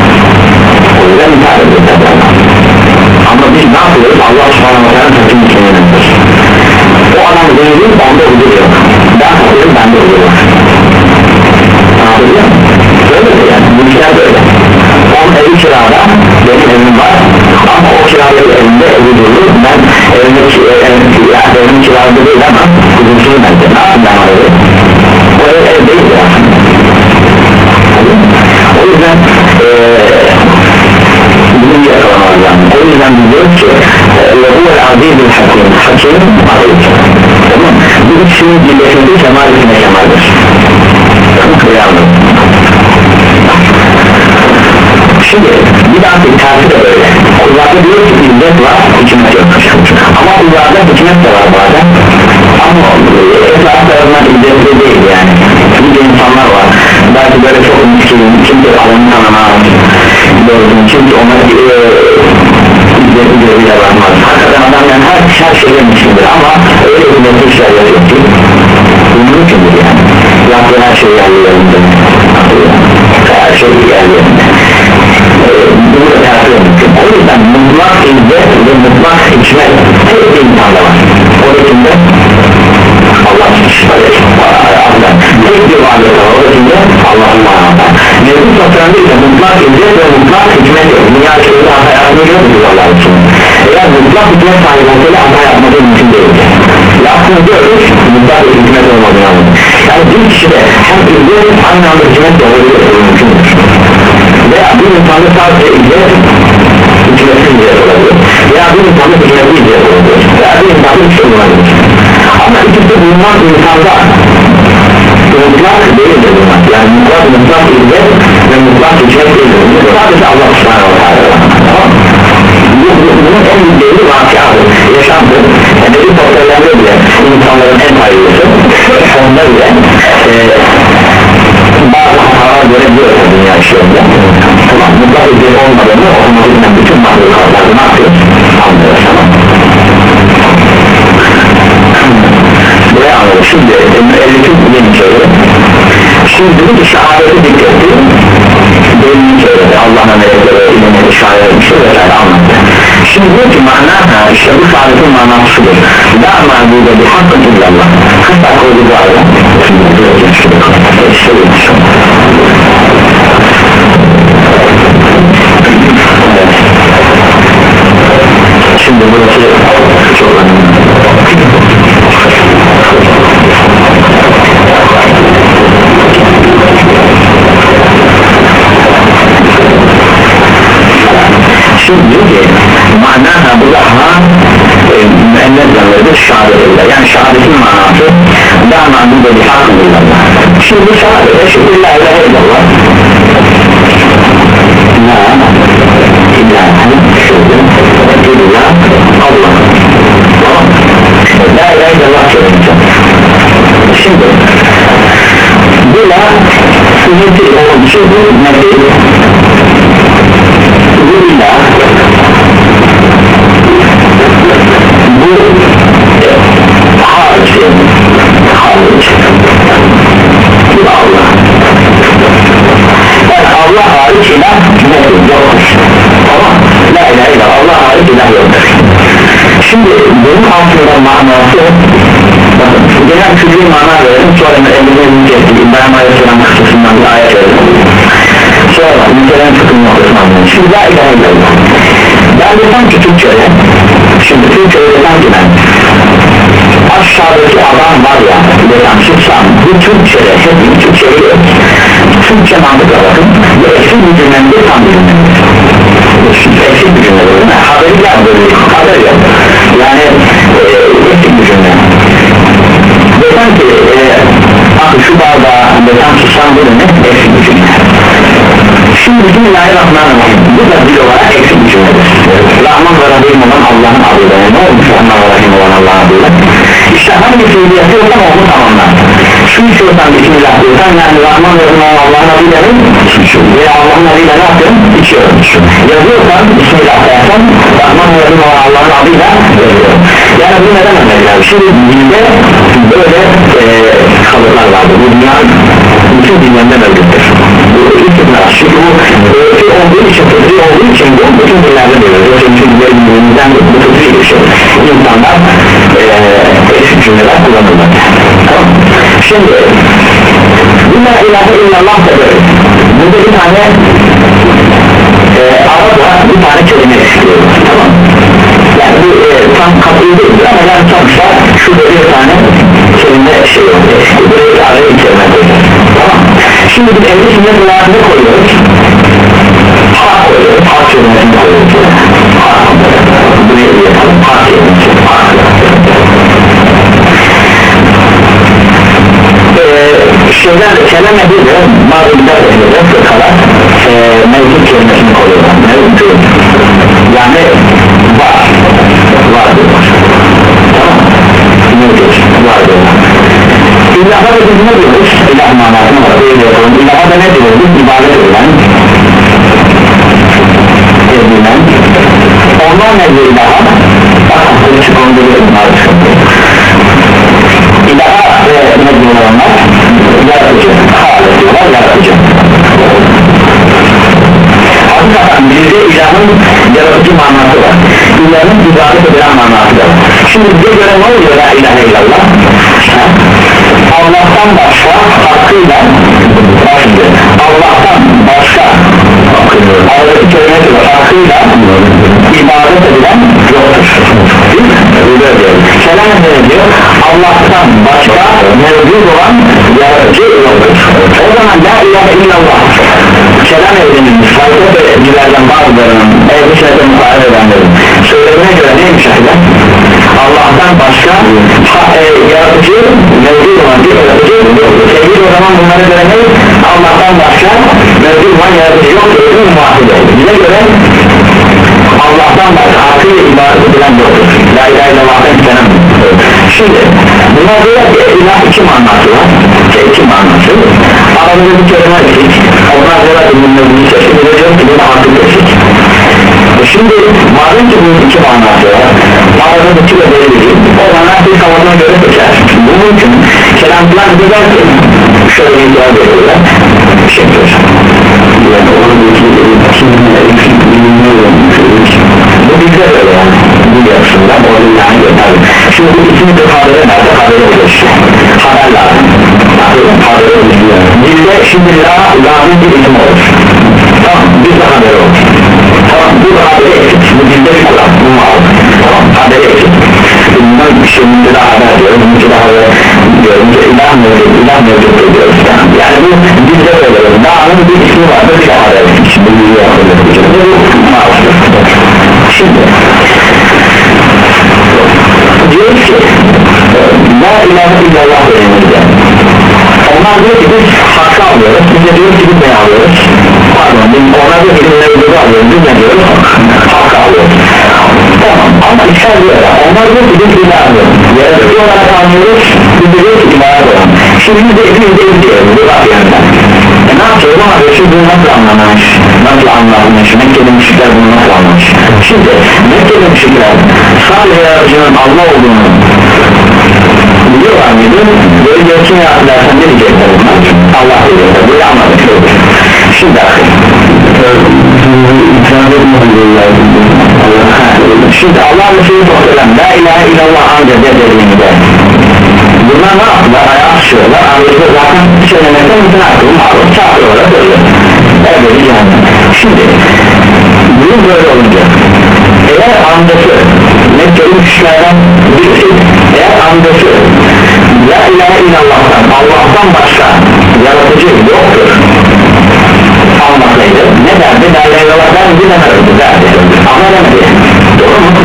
O yüzden intihar ediyor tabi adam. Ama biz ne yapıyoruz? Allah subhanahu wa ta'ala takım içine yönetiyor. O adam zengin, onda huzur yok. Ben bakıyorum, bende huzur var. Anladın mı? Böyle mi yani? Bu işler böyle. Onun evi kirada, benim evim var. Ama o kirada evimde evi durur. Ben evimde yani evim kirada değil ama huzursuzum bence. Ne yapayım ben orada? O ev ev değil ya. O yüzden eee bunu yakalamaz yani. O yüzden diyoruz ki Allah'u azizül hakim, hakim aziz. Tamam. Bu ikisinin birleşmesi kemal içine kemaldir. Tamam. Şimdi bir daha bir tersi de böyle. Kullarda diyor ki izzet var, hükümet yok. Ama kullarda hükümet de var bazen. Ama etraf tarafından izzetli değil yani. Bir insanlar var. Belki böyle çok miskin, kimse alını tanımaz. Gördüm, kimse ona izzetli gözüyle bakmaz. Hakikaten adam yani her, her şeyle miskindir ama öyle bir mesaj işler yapıyor ki bu mümkündür yani. Yaptığı her şey yerlerinde. Her şey yerlerinde. Bunu da tersi mümkün. O yüzden mutlak izzet ve mutlak hikmet tek bir insanda var. O içinde Allah Allah tek bir varlık var. O içinde Allah'ın manada. Mevcut sosyalde ise mutlak izzet ve mutlak hikmet yok. Dünya şeyleri hata yapmayı görmüyoruz Allah için. Eğer mutlak hikmet sahibi olsaydı hata yapmadığı mümkün değil. Yaptığını görürüz, mutlak bir hikmet olmadığını anladık. Yani bir kişide hem izzet aynı anda hikmet de olabilir, mümkündür. Veya bir insanda sadece izzet hikmetli izzet olabilir. Veya bir insanda hikmetli izzet olabilir. Veya bir insanda hiç olabilir. Ama ikisi bulunmak insanda mutlak değildir bunlar. Yani mutlak mutlak izzet ve mutlak hikmet değildir. Sadece Allah subhanahu wa ta'ala. Tamam mı? Bunun en büyük değeri vakıadır, yaşamdır. Yani bir sosyallerinde bile şimdi müellifin yeni söylüyor. Şimdi dedi ki şehadeti dikkatti belli söyledi Allah'ın melekleri ilimleri şahit etmiştir vesaire anlattı. Şimdi diyor ki manada işte bu şehadetin manası şudur: la ma'bude bi hakkın illallah. Kaç dakika oldu bu arada? Şimdi burası çok önemli. Şimdi diyor ki manaha bu daha müennet zanlıdır şehadetle, yani şehadetin manası la ma'bude bi hakkın illallah. Şimdi bu şehadete şükür la ilahe illallah la ilahe illallah Allah la ilahe illallah söyleyeceğim. Şimdi bu la sünneti olan şey bu nedir? Bu ilah bu hariç hariç bu Allah, yani Allah hariç ilah yoktur. Tamam, la ilahe illallah Allah hariç ilah yoktur. Şimdi bunun altında manası bakın genel külli mana verelim, sonra elimizin geçtiği İbrahim Aleyhisselam kısmından bir ayet verelim, sonra mütelen fıkhın noktasını anlayın. Şimdi la ilahe illallah ben desem ki Türkçe'de, şimdi Türkçe'de desem ki ben aşağıdaki adam var ya desem çıksam bu Türkçe'de hep Türkçe'de Türkçe mantıkla bakın bu eksik bir cümlemde tam bir cümlemde eksik bir cümle değil mi? Haberi gelmiyor, haber yok yani e, eksik bir cümle desem ki e, bakın şu bardağı desem çıksam bu demek eksik bir cümle. Şimdi Bismillahirrahmanirrahim bu da bir olarak eksik bir cümledir. Rahman ve Rahim olan Allah'ın adıyla, ne olmuş Rahman ve Rahim olan Allah'ın adıyla? İşte hangi fiili yapıyorsan onu tamamlar. Şu içiyorsan Bismillah diyorsan, yani Rahman ve Rahim olan Allah'ın adıyla ne? Veya Allah'ın adıyla ne yapıyorum? İçiyorum. Yazıyorsan Bismillah dersen Rahman ve Rahim olan Allah'ın adıyla yazıyorum. Yani bu neden önemli? Şimdi dilde böyle e, kalıplar vardır. Bu dünya bütün dinlerinde mevcuttur. Bu istikrar, çünkü bu öğreti olduğu için, fıtri olduğu için bu bütün dinlerde mevcuttur. Çünkü dinlerimizden bu fıtri bir şey. İnsanlar eksik cümleler kullanırlar. Tamam. Şimdi bu la ilahe illallah da böyle. Burada bir tane e, arada bir tane kelime istiyor. Tamam. Yani bu e, tam katıyı değil ama yani sonuçta şurada bir tane kelime şey yok. Buraya bir araya bir kelime koyuyoruz. Tamam. Şimdi biz evde sünnet olarak ne koyuyoruz? Hak koyuyoruz. Hak kelimesini koyuyoruz. Hak. Buraya bir yapalım. Hak kelimesi. Hak. Şeyden kelam edilir, bazı bidat edilir, fırkalar e, mevcut kelimesini koyuyorlar. Mevcut. Yani var. Var diyorlar. Tamam. Mevcut. Var diyorlar. İlaha da biz ne diyoruz? İlah manasını var. İlaha da ne diyoruz? İbadet edilen, edilen. Onlar ne diyor ilaha? Bak, açık onu biliyorum artık. İlaha ve ne diyorlar onlar? Yaratıcı. Hâle diyorlar, yaratıcı. Hakikaten bizde ilahın yaratıcı manası var. İlahın ibadet edilen manası var. Şimdi bize göre ne oluyor la ilahe illallah? Allah'tan başka hakkıyla Allah'tan başka aradaki kelimesi var, hakkıyla ibadet edilen yoktur. Kelam ne diyor? Allah'tan başka mevcut olan yaratıcı yoktur. O zaman la ilahe illallah kelam edilmiş fayda ve dilerden bazılarının evde şeyden muhabbet edenlerin söylediğine göre neymiş ahide? Allah'tan başka ha, e, yaratıcı mevcut olan bir yaratıcı yoktur. Sevgili o zaman bunlara göre ne? Allah'tan başka mevcut olan yaratıcı yoktur. Bize göre Allah'tan başka hakkıyla ibadet edilen yoktur. La ilahe illallah'tan istenen. Şimdi buna göre ilah iki manası var. İki manası. Aramızda bir kelime eksik. Onlar göre ürünlerini seçtik. Bir de diyor ki bir de hakkı eksik. Şimdi madem ki bunun iki manası var, aradaki de belli değil, o zaman bir kavramına göre seçer. Bu mümkün. itibar ediyorlar bir şey diyor yani oradaki bu bizde böyle yani bu yapısından orada yani gösterdi şimdi bu ikimiz de habere nerede habere oluyor işte haber lazım haber oluyor bizde şimdi la la'nın bir isim olur tamam bizde haberi olur tamam bu haberi eksik bu bizde bir kural bunu aldı tamam haberi eksik bundan bir şey müdde daha haber diyoruz müdde daha haber diyoruz ilah mevcut ilah mevcut diyoruz yani bu bizde böyle la'nın bir ismi vardır bir haber eksik şimdi bu şimdi diyoruz ki la ilahe illallah döneminde onlar diyor ki biz hakkı alıyoruz biz de diyoruz ki biz ne alıyoruz pardon biz onlar diyor ki biz ne alıyoruz biz ne diyoruz hakkı alıyoruz tamam ama işler diyor ya onlar diyor ki biz ilah alıyoruz yaratıcı olarak anlıyoruz biz de diyoruz ki ilah alıyoruz şimdi biz de ikimiz de izliyoruz bu bak yandan e ne yapacağız ama Resul bunu nasıl anlamış nasıl anlamış Mekke'li müşrikler bunu nasıl anlamış şimdi Mekke'li müşrikler sadece yaratıcının Allah olduğunu biliyorlar mıydı böyle görsün ya dersen ne diyecekler bunlar Allah diyorlar böyle anladık şimdi şimdi Allah Resulü sohbeten la ilahe illallah ancak dediğinde bunlar ne yaptılar ayağa açıyorlar anlayışta zaten söylemekten bütün hakkını mağlup çağırıyorlar böyle evet yani şimdi bu böyle olunca eğer andası Mekke'li müşriklerden birisi eğer andası la ilahe illallah'tan Allah'tan başka yaratıcı yoktur almasaydı ne derdi la ilahe illallah derdi demezdi derdi ama demedi doğru mu?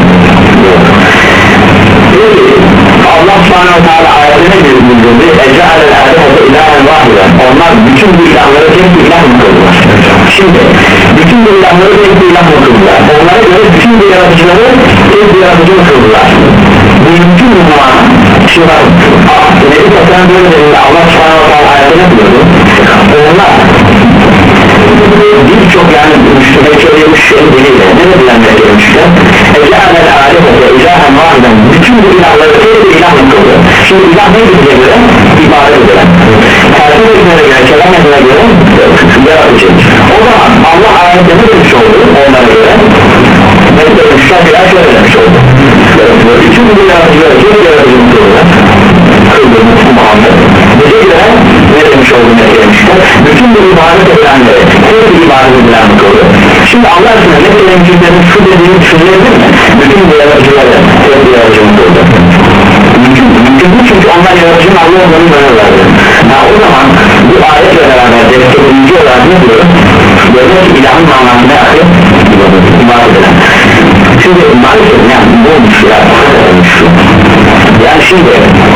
peki Allah subhanahu teala ayetine bildirdi ece'alel alihete ilahen vahiden onlar bütün bu ilahları tek bir ilah mı kıldılar şimdi bütün bu ilahları tek bir ilah mı kıldılar onlara göre bütün bu yaratıcıları tek bir yaratıcı mı kıldılar bu mümkün mü bu ana şimdi bak Nebi Tasarım böyle dediğinde Allah subhanahu teala ayetine bildirdi onlar birçok yani Mekke'ye müşriklerin diliyle ne dediler Mekke'ye müşrikler ece'alel alihete ilahen vahiden bütün bu ilahları tek bir ilah mı kıldı şimdi ilah ne bize göre ibadet edilen tersi etmene göre kelam etmene göre yaratıcı o zaman Allah ayette ne demiş oldu onlara göre Mekke'ye müşrikler birer şöyle demiş oldu bütün bu yaratıcıları tek yaratıcı mı kıldı kıldığımız Muhammed bize göre ne demiş oldu Mekke'ye müşrikler bütün bu ibadet edilenleri tek bir ibadet edilen mi kıldı şimdi Allah aşkına Mekke'ye müşriklerin şu dediğini düşünebilir mi bütün bu yaratıcıları tek bir yaratıcı mı kıldı mümkün mümkün değil çünkü onlar yaratıcının Allah olduğunu görürlerdi ya o zaman bu ayetle beraber destekleyici olarak ne diyor böyle ki ilahın manası ne yapıyor ibadet eden şimdi maalesef yani bu olmuş ya yani şimdi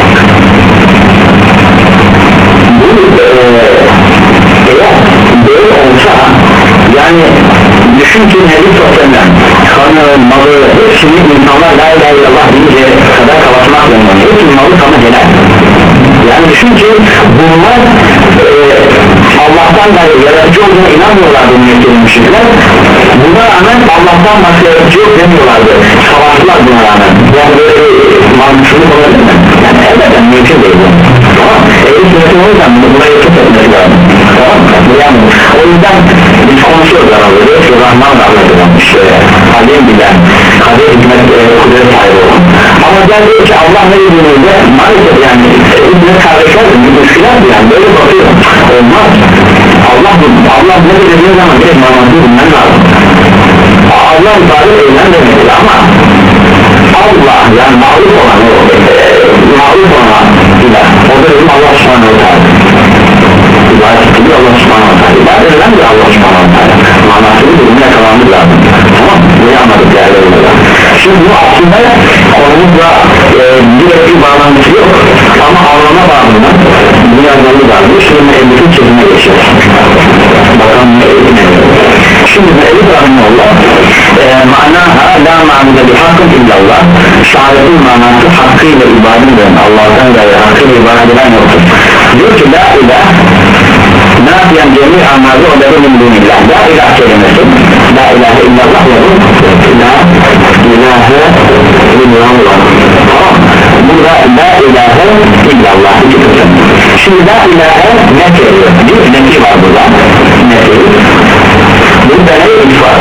bu e, eğer böyle olsa yani düşün ki Nebi Sosyal'den kanı, malı, hepsini insanlar la ilahe illallah deyince kadar kapatmak zorunda hepsinin malı kanı helal yani düşün ki bunlar e, Allah'tan gayrı yaratıcı olduğuna inanmıyorlardı Mekke'li müşrikler buna rağmen Allah'tan başka yaratıcı yok demiyorlardı savaştılar buna rağmen yani böyle bir mantıksızlık olabilir mi? yani elbette mümkün değil bu tamam eğer sünnetin o yüzden buna yakıt etmesi lazım tamam yani o yüzden biz konuşuyoruz aramızda diyoruz ki Rahman rahmet eden işte kadim bilen kadir hikmet e, kudret sahibi olan ama ben diyor ki Allah ne dediğinizde maalesef yani hizmet kardeşler de müşkiler yani böyle bakıyor olmaz Allah Allah ne dediğiniz zaman direkt manasını bilmen lazım Allah ibadet edilen demektir ama Allah yani mağlup olan o e, mağlup olan ilah o da bizim Allah subhanahu teala ibadet edilir Allah subhanahu teala ibadet edilen de Allah subhanahu teala manasını bilmeye yakalanmak lazım tamam bunu anladık yani şimdi bu aslında konumuzla e, direkt bir bağlantısı yok ama anlama bağımından bunu yazmamız lazım şimdi elbette çözüme geçiyoruz bakalım ne edin şimdi Mevlid Rahimullah e, manaha la ma'bude bi hakkın illallah şehadetin manası hakkıyla ibadet eden Allah'tan gayrı hakkıyla ibadet eden yoktur diyor ki la ilah nafiyen cemi amalı o da min dunillah la ilah kelimesi la ilahe illallah ya la ilahe illallah burada la ilahe illallah iki kısım Şimdi la ilahe nefi ediyor. Bir nefi var burada. Nefi. Burada ne ifade?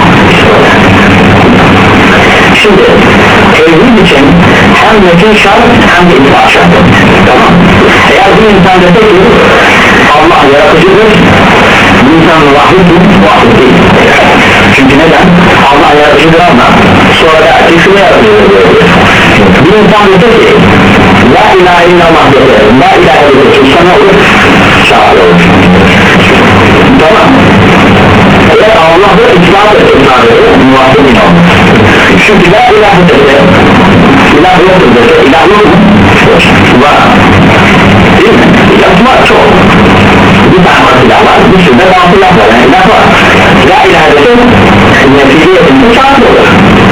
Şimdi tevhid için hem nefi şart hem de ifade şart. Tamam. Eğer bir insan dese ki Allah yaratıcıdır, bu insan vahiddir, vahid değil. Çünkü neden? Allah yaratıcıdır ama sonra da şunu yaratıcıdır. Bir insan dese ki la ilahe illallah dese, la ilahe illallah sana olur, şahit olur. Tamam. Eğer Allah'ı ispat eder, muvaffedin olur. Çünkü la ilahe dese, ilah yoktur dese, ilah yok mu? Var. Değil mi? İlah var çok. Bir tane var ilah var, bir sürü de bazı ilah var, yani ilah var. La ilahe dese, nefiliyetin şahit olur.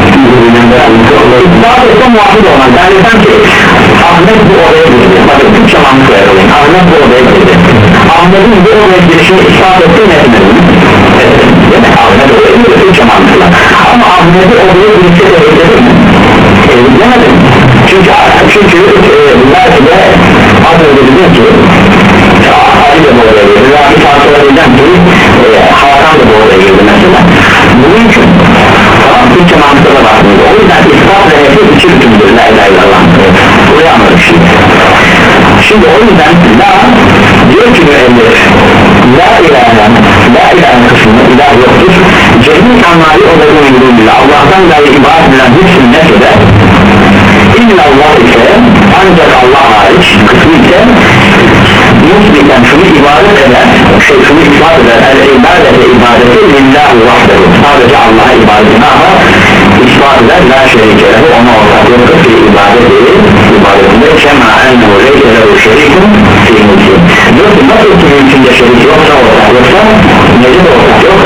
İspat etse muvaffed olmaz. Ben desem ki Ahmet bu odaya girdi. Bakın Türkçe mantık verelim. Ahmet bu odaya girdi. Ahmet'in bu odaya girişini ispat etti mi etmedi? Değil mi? Ahmet odaya girdi Türkçe mantıkla. Ama Ahmet'i odaya girişe de ekledi mi? Edemedi mi? Çünkü çünkü belki de az önce dedim ki Ali de bu odaya girdi. Veya bir farklı edeceğim ki Hakan da bu odaya girdi mesela. Bunun için Türkçe mantıkla baktığımızda o yüzden ispat ve nefi iki bütündür. La ilahe illallah. Buraya anladık şimdi. Şimdi o yüzden la diyor ki müellif la ilahe la ilahe kısmında ilah yoktur. Cehil anlayı olduğunu bildiğinde Allah'tan gayrı ibadet edilen hepsini nefeder. İllallah ise ancak Allah hariç kısmı ise mutlaka şunu ibadet eder, şey şunu ispat eder, el ibadet ve ibadeti lillahi vahdehu, sadece Allah'a ibadeti ne yapar? İspat eder, la şerikeleri ona ortak yoktur ki ibadet değil, ibadetinde kema ennehu leyselahu şerikun fi mulki. Yoksa nasıl ki mülkünde şerik yoksa ortak yoksa, nece de ortak yok?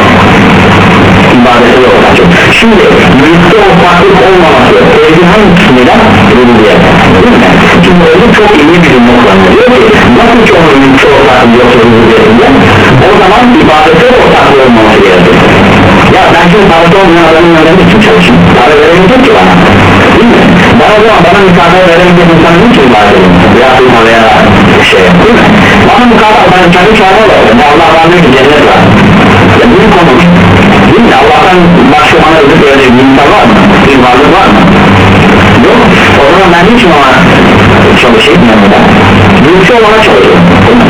İbadeti de ortak yok. Şimdi mülkte ortaklık olmaması, tevhidin hangi kısmıyla? Rububiyet. Şimdi öyle çok iyi bir cümle kullanıyor. Diyor ki nasıl ki onun mülkte ortaklığı yoksa rububiyetinde, o zaman ibadete ortaklığı olmaması gerekir. Ya ben şimdi parası olmayan adamın önemli için çalışayım. Para veremeyecek ki bana. Değil mi? Bana o zaman bana mükafat veremeyecek insanın için ibadet edin. Veya tutma veya şey. Değil mi? Bana mükafat ben kendi çağrı olayım. Allah bana bir cennet var. Ya büyük konu. Değil mi? Allah'tan başka bana ödük öyle bir insan var mı? Bir varlık var mı? Yok. O zaman ben niçin ona çalışayım yanında? Büyükçe olana çalışıyorum.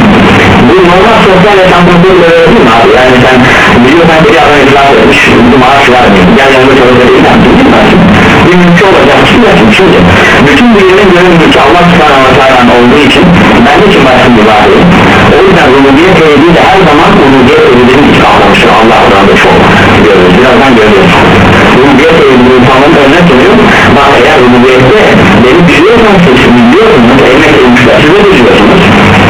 Bu normal sosyal yaşantımızda böyle değil mi abi? Yani sen biliyorsan ki adam iflas etmiş, bu maaş vermiyor. Gel yanında çalışabilirsen değil mi? Bir mülkçe olacak kim yapın şimdi? Bütün birinin gönül mülkü Allah subhanahu wa ta'ala olduğu için ben niçin başım bir varlıyım? O yüzden rububiyet tevhidi de her zaman rububiyet tevhidini ispatlamıştır. Allah Allah'da çok görüyoruz. Birazdan görüyoruz. Rububiyet tevhidini insanların önüne koyuyor. Bak eğer rububiyette beni biliyorsanız seçim biliyorsunuz, emek edilmişler, siz de biliyorsunuz.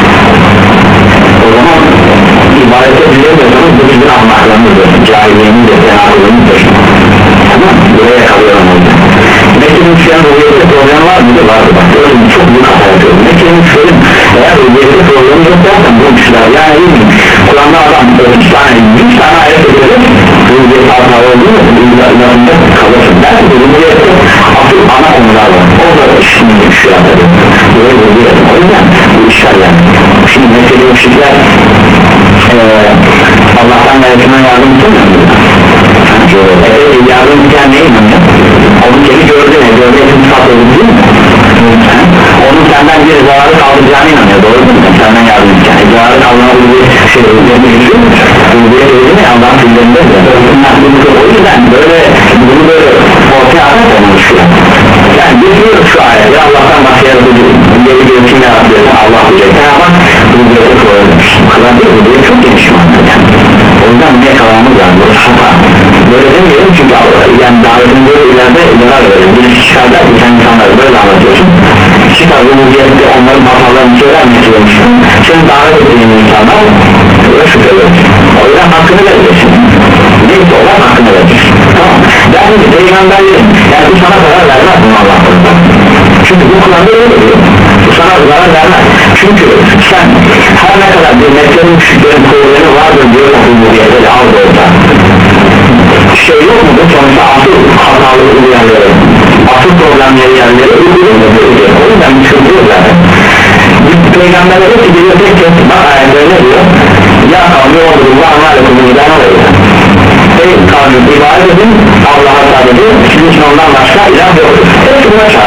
O zaman ibadete bilemiyorsanız bu sizin ahmaklarınızdır, cahilliğinizdir, tenakılığınızdır. Tamam, buraya kalıyorum o yüzden. Mekke'nin çıkan rububiyette problem var mıydı? Vardı bak, öyle çok büyük hata yapıyorum. Mekke'nin çıkan eğer rububiyette problemi yok dersen bu kişiler yani değil mi? Kur'an'da adam üç tane, yüz tane ayet edilir, rububiyette hata olduğu uygularında kalırsın. Dersin ki rububiyette asıl ana konular var. O da şimdi şu yapıyor. Böyle rububiyet. O yüzden bu işler yani. Şimdi Mekke'li müşrikler ee, Allah'tan yardım yardım istemiyor mu? Evet, yardım isteyen ne inanıyor? Onun seni gördü ne? Gördü etini satıldı değil mi? Onun senden bir zararı kaldıracağına inanıyor, doğru değil mi? Senden yardım isteyen e, zararı kaldırmalı bir şey üzerinde yürüyor mu? Bu bir öyle mi? Allah'ın filmlerinde mi? O yüzden böyle bunu böyle ortaya atak olmuşuyor. Yani biliyoruz şu ayeti Allah'tan başka yaratıcı geri görüşünü yaratıyorsan Allah diyecek ama bu bir öte koyulmuş. Bu kadar değil mi? Bu çok geniş mantık yani. O yüzden ne kavramız var? Bu hata. Böyle demiyorum çünkü yani davetin böyle ileride neler verir? Birisi çıkarlar ki sen insanları böyle anlatıyorsun. Çıkar rububiyette onların hatalarını söylenmek istiyormuşsun. Senin davet ettiğin insanlar böyle şüpheliyorsun. O yüzden hakkını vereceksin. Neyse olan hakkını vereceksin. Tamam. Dersin ki peygamberlerin yani bu sana zarar vermez bunu Allah'tan. Çünkü bu Kur'an'da öyle diyor. Bu sana zarar vermez. Çünkü sen her ne kadar bir Mekke'nin müşriklerin problemi vardır diyor rububiyette al da orada. Şey yok mu bu sonuçta asıl hatalı yerleri, asıl problemleri yerleri o yüzden bir sıkıntı yok zaten. Peygamberler hepsi geliyor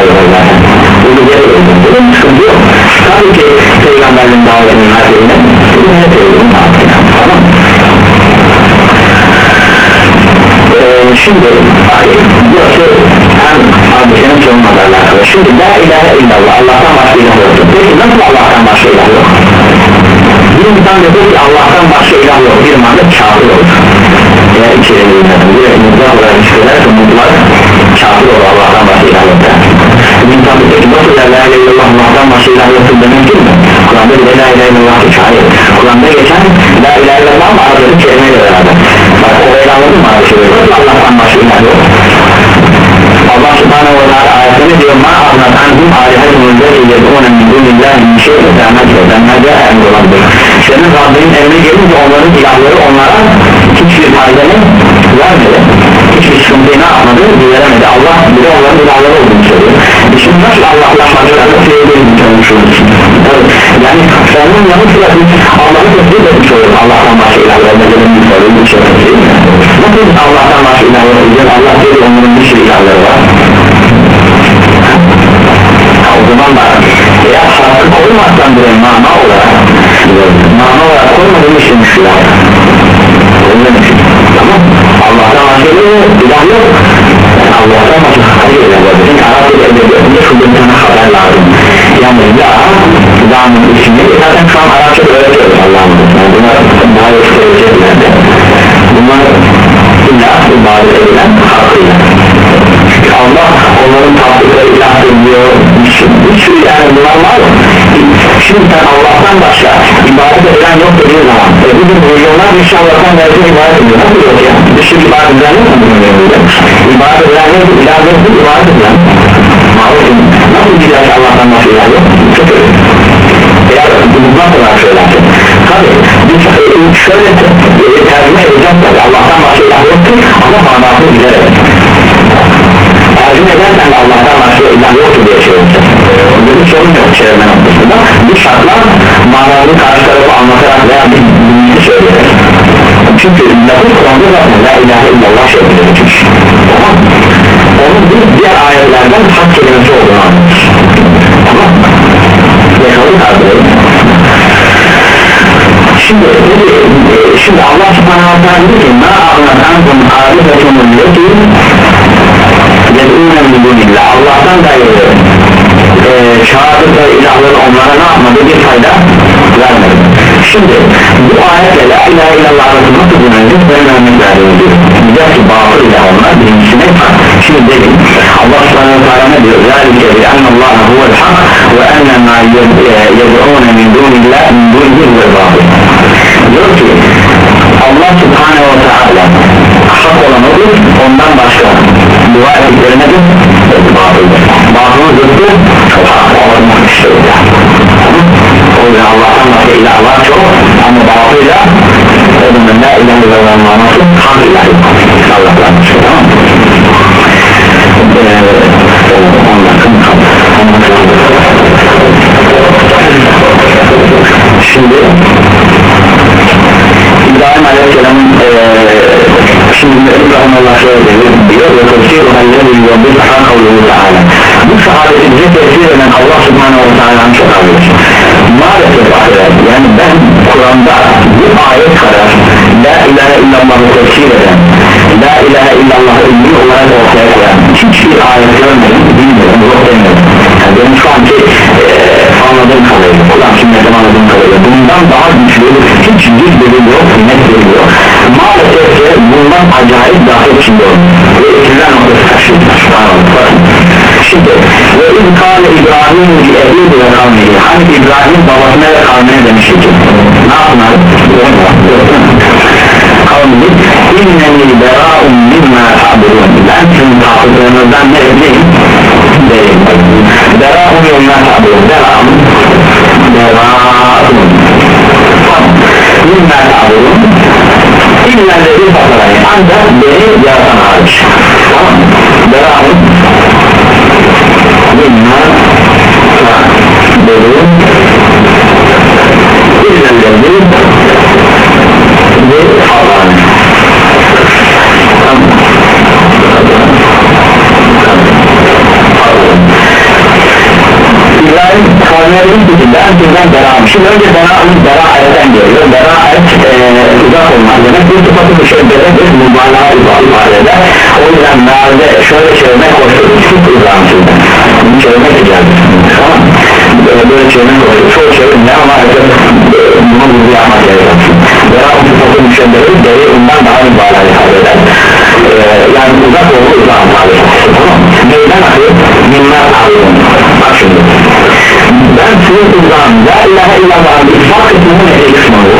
çağırıyorlar zaten. Bu güzel öldüm. Bunun sıkıntı yok. Tabii ki peygamberlerin davetinin harcayla bunu ne söylüyorum artık. Tamam. Ee, şimdi burası hem hadisinin sorunla alakalı. Şimdi la ilahe illallah, Allah'tan başka ilah yoktur. Peki nasıl Allah'tan başka ilah yok? Bir insan dedi ki Allah'tan başka ilah yok, bir manada kafir olur. Eğer içeri bilmeden bir mutlar olarak söylerse mutlar kafir olur, Allah'tan başka ilah yok. Bir insan dedi ki nasıl la ilahe illallah, Allah'tan başka ilah yoktur demek değil mi? Kur'an'da bir la ilahe illallah hiç hayır. Kur'an'da geçen la ilahe illallah mı aradaki kelimeyle beraber. Bak orayı anladın mı abi? Nasıl Allah'tan başka ilah yok? Allah subhanahu wa ta'ala ayetini diyor ma ağlat anhum alihetumul zâli yedûne min dûnillâhi min şey'e zâmette zâmette emrolabdır. Senin Rabbinin emri gelince onların ilahları onlara hiçbir faydanı vermedi, hiçbir sıkıntıyı ne yapmadı, veremedi. Allah bile onların ilahları olduğunu söylüyor. Şimdi nasıl Allah'la başkalarını sevdiğini tanışıyoruz? Yani onun yanı sıra biz Allah'ı tesbih etmiş oluyoruz. Allah'tan başka ilahları meselini soruyor, bir şey değil mi? Nasıl Allah'tan başka ilahları olacak? Allah dedi onların bir sürü ilahları var. O zaman da eğer farkı koymazsan buraya mana olarak mana olarak koymadığım için ilah tamam Allah'tan başka ilah yok. Yani Allah'tan başka hayır ilah var. Çünkü Arap'ta edebiyatında şurada bir tane haber lazım. Yani ya Allah'ın ismini zaten şu an Arapçada öğretiyoruz Allah'ın ismini. Bunlar daha yok söyleyeceklerdi. Bunlar ilah ibadet edilen hakkıyla. Allah onların tatlıkları ilah ediyor. Bir sürü yani bunlar var mı? Şimdi sen Allah'tan başka ibadet edilen yok dediğin zaman e bugün milyonlar bir şey Allah'tan başka ibadet ediyor. Nasıl yok ya? Bir sürü ibadet edilen yok mu bunun yanında? İbadet edilen yok, ilah yok, ibadet edilen mağlusun. Nasıl bir ilah Allah'tan başka ilah yok? Çok öyle. Eğer bundan sonra söylersin tabi biz şöyle tercüme edeceğiz tabi Allah'tan başka ilah yoktur ama manasını bilerek tercüme edersen de Allah'tan başka ilah yoktur diye şey olacak. Bir sorun yok çevirme noktasında. Bu şartlar manasını karşı tarafı anlatarak veya bir bilgisi söyleyerek. Çünkü lafız Kur'an'da zaten la ilahe illallah şeklinde geçmiş. Tamam. Onun bir diğer ayetlerden hak kelimesi olduğunu anlatır. Tamam. Yakalım kardeşim. Şimdi, şimdi Allah subhanahu wa ta'ala diyor ki ma ağlat ankum arifetumul leti yed'ûne min dûnillah Allah'tan gayrı e, çağırdıkları ilahları onlara ne yapmadı bir fayda vermedi. Şimdi bu ayetle la ilahe illallah arasında nasıl bulunacak benim örnek verdiğim diyor. Diyecek ki batıl ile onlar birincisine şimdi dedim Allah subhanahu wa ta'ala ne diyor zâlike bi ennallâhe huvel hak ve enne mâ yed'ûne min dûnillah min dûnillah ve batıl diyor ki Allah subhanahu wa ta'ala hak olan odur ondan başka dua ettikleri nedir? Batıldır. Batılın zıttı çok hak olmak istiyor yani. O yüzden Allah'tan başka ilahlar çok ama batıyla onun la ilahe illallah manası hak ilahi Allah'tan başka tamam mı? Şimdi İbrahim Aleyhisselam'ın şimdi İbrahim Allah şöyle diyor ve tefsir halleri yoldur daha kavluhu ta'ala bu sahabeti bize tefsir eden Allah subhanahu wa ta'ala'nın çok ağırdır maalesef ahiret yani ben Kur'an'da bu ayet kadar la ilahe illallah'ı tefsir eden la ilahe illallah'ı ünlü olarak ortaya koyan hiçbir ayet görmedim bilmiyorum yok demiyorum yani benim şu anki e, anladığım kadarıyla Kur'an sünnetim anladığım kadarıyla bundan daha güçlü hiç bir delil yok net delil yok maalesef ki bundan acayip daha içinde olur ve ikizler noktası kaçırdır şimdi ve İbkâle İbrahim bir ehlidir ve kavmidir hani İbrahim babasına ve kavmine demiştir ne yapmalı? Kavmidir İnneni berâ'un mimma ta'budun ben sizin tapıdığınızdan ne edeyim? Deyim berâ'un mimma ta'budun berâ'un berâ'un mimma ta'budun İllâ'leri fatarayı ancak beni yaratan hariç tamam berâ'un mimma ta'budun İllâ'leri ve fatarayı önerdiğim şekilde en türden bera'ım. Şimdi önce bera'ın bera'etten geliyor. Bera'et e, uzak olmak demek bir sıfatı müşebbede bir mübalağa ifade eder. O yüzden mealde şöyle çevirmek hoştur, sık uzağım sizden. Bunu çevirmek de geldi, tamam mı? Böyle, böyle çevirmek hoştur, çoğu çevirme ama bunu bunu yapmak gerekiyor. Bera'ın sıfatı müşebbede deri ondan daha mübalağa ifade eder. Ee, yani uzak olduğu uzağım ifade eder, tamam mı? Neyden akıyor? Minnet akıyor. Bak şimdi, ben sizin uzağım la ilahe illallah'ın ispat kısmını nefes kısmı bu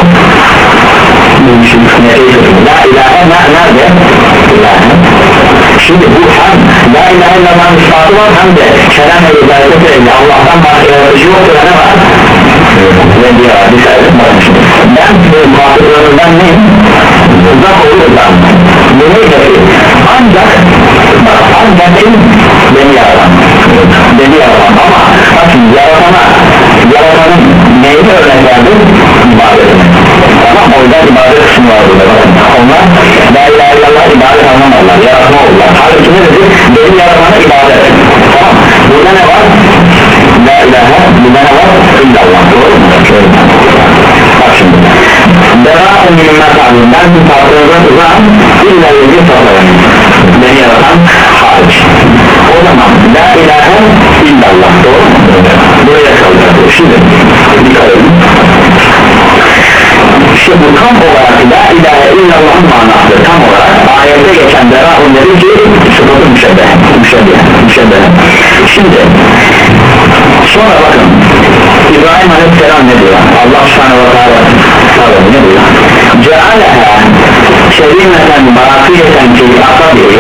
la ilahe nerede? İlahe. Şimdi bu hem la ilahe illallah'ın ispatı var hem de şeren ve ibadet eyle Allah'tan başka yaratıcı yoktur ne var? Ne diyor bir sayıda bakın şimdi ben sizin muhabbetlerimden neyim? Uzak olur uzağım bu neydi? Ancak ancak kim? Beni yaratan beni yaratan ama bakın yaratana yaratanın neyini örnek verdi? İbadetine tamam o yüzden ibadet kısmı var burada bakın onlar la ilahe illallah ibadet anlamazlar yaratma olurlar halbuki ne dedi? Beni yaratana ibadet tamam burada ne var? La ilahe burada ne var? İllallah doğru mu? Bak şimdi bera'ın minnet alim ben bu tatlılığından uzağım illa yedi tatlılığım beni yaratan hariç o zaman la ilahe illallah doğru mu? Buraya kalacak şimdi dikkat edin işte bu tam olarak la ilahe illallah'ın manası tam olarak ayette geçen bera'ın dedi ki sıfatı müşebbeh müşebbeh müşebbeh şimdi sonra bakın İbrahim Aleyhisselam ne diyor? Allah subhanahu wa ta'ala ne diyor? Cealeha şerimeten barakiyeten ki akabi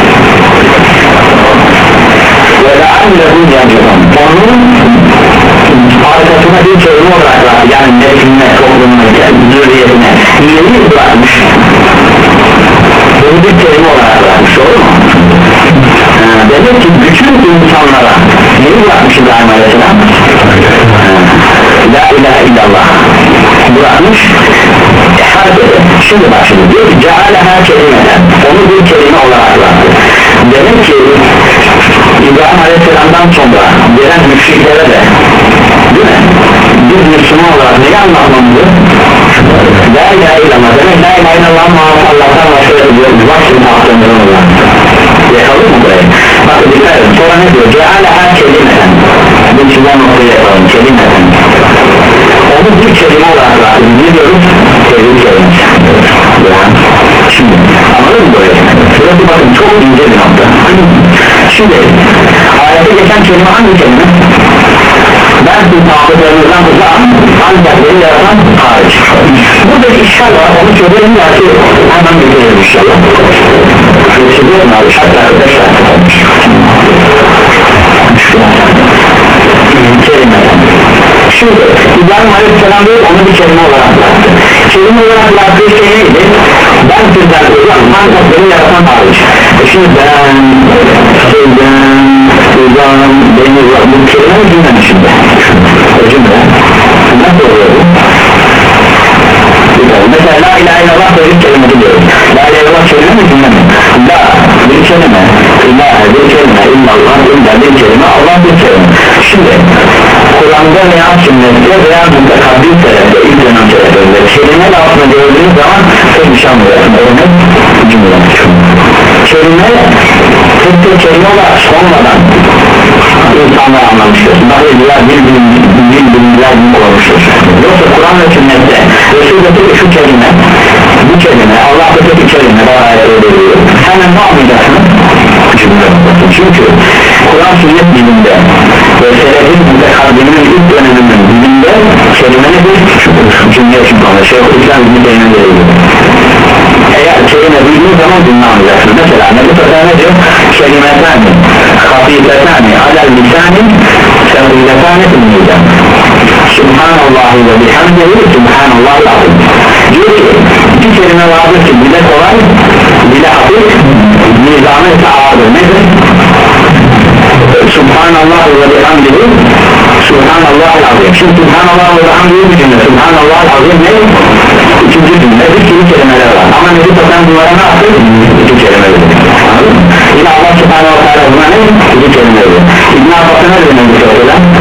ve le'allehum yacıhum onun arkasına bir kelime olarak var yani nesline, toplumuna, zürriyetine yeni bırakmış bunu bir kelime olarak bırakmış doğru mu? Ee, demek ki bütün insanlara yeni bırakmış İbrahim Aleyhisselam la ilahe illallah bırakmış harf eder şimdi bak şimdi diyor ki cealeha kelimeden onu bir kelime olarak bıraktı demek ki İbrahim Aleyhisselam'dan sonra gelen müşriklere de değil mi? Biz Müslüman olarak neyi anlatmamızı? La ilahe illallah demek la ilahe illallah muhabbet Allah'tan başka ediyoruz bak şimdi aklımdan olan yakalım mı burayı? Bak dikkat edin sonra ne diyor? Cealeha kelimeden bu çizden noktayı yapalım kelimeden onu bir kelime olarak bıraktı ne diyoruz? Kelime kelimesi şimdi anladın mı burayı? Burası bakın çok ince bir nokta şimdi ayette geçen kelime hangi kelime? Ben siz muhabbetlerimizden uzağım ancak beni yaratan hariç burada bir işgal var onu çözelim ya ki hemen bitirelim inşallah geçiriyorum abi şartlar arkadaşlar kelime şimdi İbrahim Aleyhisselam diyor onu bir kelime olarak bıraktı kelime olarak bıraktığı şey neydi? Ben sizden uzağım ancak beni yaratan hariç şimdi ben sizden uzağım beni uzağım bu kelime mi cümle şimdi? O cümle nasıl oluyor bu? Mesela la ilahe illallah böyle bir kelime diyoruz la ilahe illallah kelime mi cümle mi? La bir kelime ilahe bir kelime illallah illa bir kelime Allah bir kelime şimdi Kur'an'da veya sünnette veya mutlakabbil tarafta ilk dönem tarafında kelime altında gördüğünüz zaman tek bir şey anlıyorsun örnek cümle kelime tek tek kelime olarak sonradan insanlar anlamıştır bazılar bir bin binler bin olmuştur yoksa Kur'an ve sünnette Resul'de tek şu kelime bu kelime Allah'ta tek bir kelime daha ayet ediyor hemen ne anlayacaksınız? Cümle çünkü Kur'an sünnet dilinde ve selefin mutekaddimin ilk döneminin dilinde kelimeni bir cümle için konuşuyor Şeyhülislam bir kelime veriyor eğer kelime bildiğiniz zaman cümle anlayacaksınız mesela Nebi Fetha ne diyor? Kelimetani hafifetani alel lisani sevgiletani ünlüden Subhanallahi ve bihamdihi Subhanallahi azim diyor ki iki kelime vardır ki dile kolay dile hafif nizamı ise ağırdır nedir? Subhanallah ve bihamdihi Subhanallah azim şimdi Subhanallah ve bihamdihi bir cümle Subhanallah azim ne? İkinci cümle bir sürü kelimeler var ama Nebi Fetha bunlara ne yaptı? İki kelime verir yine Allah subhanahu wa ta'ala buna ne? İki kelime verir İbn Abbas'a ne dedi Nebi Fetha'da?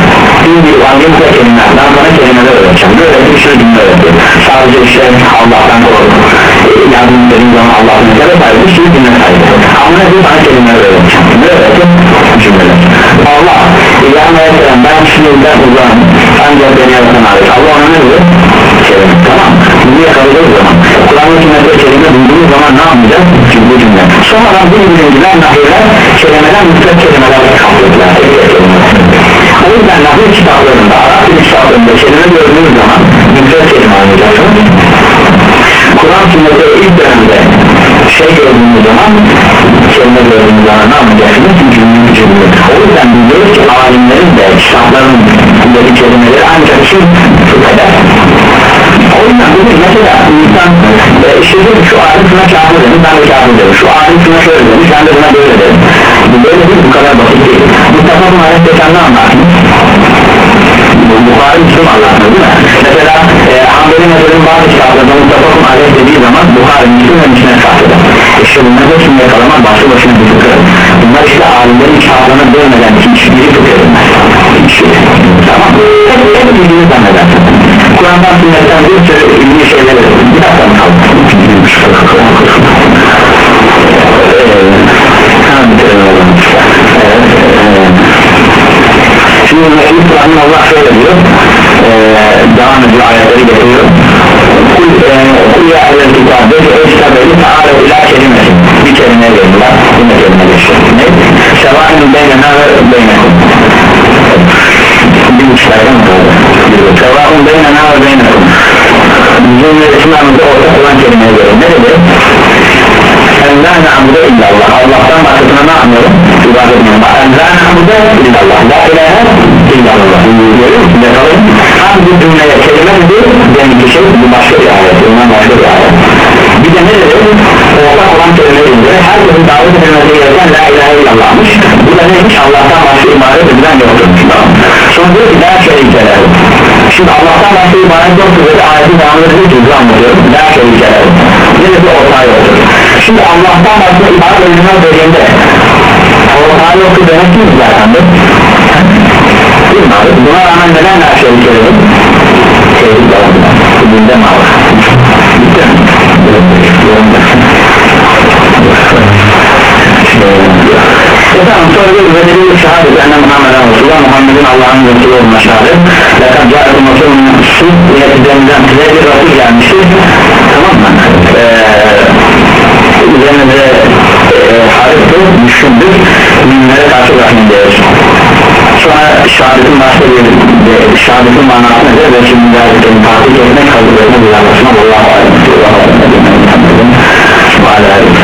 bir bir vaziyette kelimeler ben sana kelimeler öğreteceğim böyle bir sürü cümle öğretiyor sadece işte Allah'tan kork yardım istediğin zaman Allah'ın üzerine sahibi bir sürü cümle sahibi ama ne bir sana kelimeler öğreteceğim ne öğretim? Cümleler Allah İlhan Aleyhisselam ben sinirden uzağım ancak beni yaratan ait Allah ona ne diyor? Kelime tamam bunu yakaladığımız zaman Kur'an'ın sünnetinde kelime duyduğumuz zaman ne yapacağız? Bu cümle sonradan bu cümleler nahirler kelimeden müstet kelimeler kaplıklar o yüzden nahir kitaplarında Arap dil kitaplarında kelime gördüğünüz zaman müstet kelime anlayacaksınız Kur'an sünnette ilk dönemde şey gördüğünüz zaman kelime gördüğünüz zaman ne anlayacaksınız? Cümle cümle o yüzden biliyoruz ki alimlerin de kitapların buradaki kelimeleri ancak kim tutar o yüzden bugün mesela insan e, işte şu alim şuna kâfir demiş ben de kâfir demiş şu alim şuna şöyle demiş ben de buna böyle dedim böyle değil bu kadar basit değil Mustafa bu ayet geçen ne anlattınız? Bukhari Müslüm anlattınız değil mi? Mesela e, Hanbeli Mezar'ın bazı kitaplarında Mustafa bu ayet dediği zaman Bukhari Müslüm ve Müslüm kâfirdir işte bunlar hepsini yakalamak başlı başına bir fıkır bunlar işte alimlerin kitaplarına dönmeden hiçbiri fıkır hiçbiri tamam hep hep bildiğini zannedersin Kur'an'dan sünnetten bir sürü ilgili şeyler bir dakika mı kaldı? Şimdi Kur'an'ın Allah şöyle diyor devam ediyor ayetleri getiriyor kul ya ehlel kitabı ey kitabeli ta'ala ila kelimesi bir kelime veriyorlar yine kelime geçiyor ne? Sevâin beynena ve beynekum bir uçlardan mı kaldı? Sevâin beynena ve beynekum bizim ve İslam'da ortak olan kelimeye göre ne dedi? En la na'budu illallah Allah'tan başkasına ne yapmıyorum? İbadet ediyorum en la na'budu illallah la ilahe illallah görüyor musun? Yakalım hangi cümleye kelime dedi? Benimki şey bu başka bir ayet bundan başka bir ayet bir de ne dedi? Ortak olan kelimeyi dedi herkesin davet edilmesi gereken la ilahe illallah'mış bu da neymiş? Allah'tan başka ibadet edilen yoktur tamam sonra diyor ki daha şerikeler şimdi Allah'tan başka ibadet yoktur dedi ayetin devamlı dedi ki anlatıyorum daha şerikeler yine bir ortağı yoktur şimdi Allah'tan başka ibadet edilen dediğinde ortağı yoktur demek ki zaten de buna rağmen neden daha şerikeler sevdik davranlar bugünde mal bitti mi? Efendim sonra bir vezeli şehadet enne Muhammeden Resulullah Muhammed'in Allah'ın Resulü olma şehadet lakat ca'etum Resulü'nün su yöneticilerinden size bir Resul gelmiştir tamam mı? Ee, üzerinde e, hariftir, düşündür müminlere karşı rahmin değer sonra şehadetin başka bir şehadetin manası nedir ve şimdi gerçekten takip etmek kabul etmek uyarlasına Allah'a ait Allah'a ait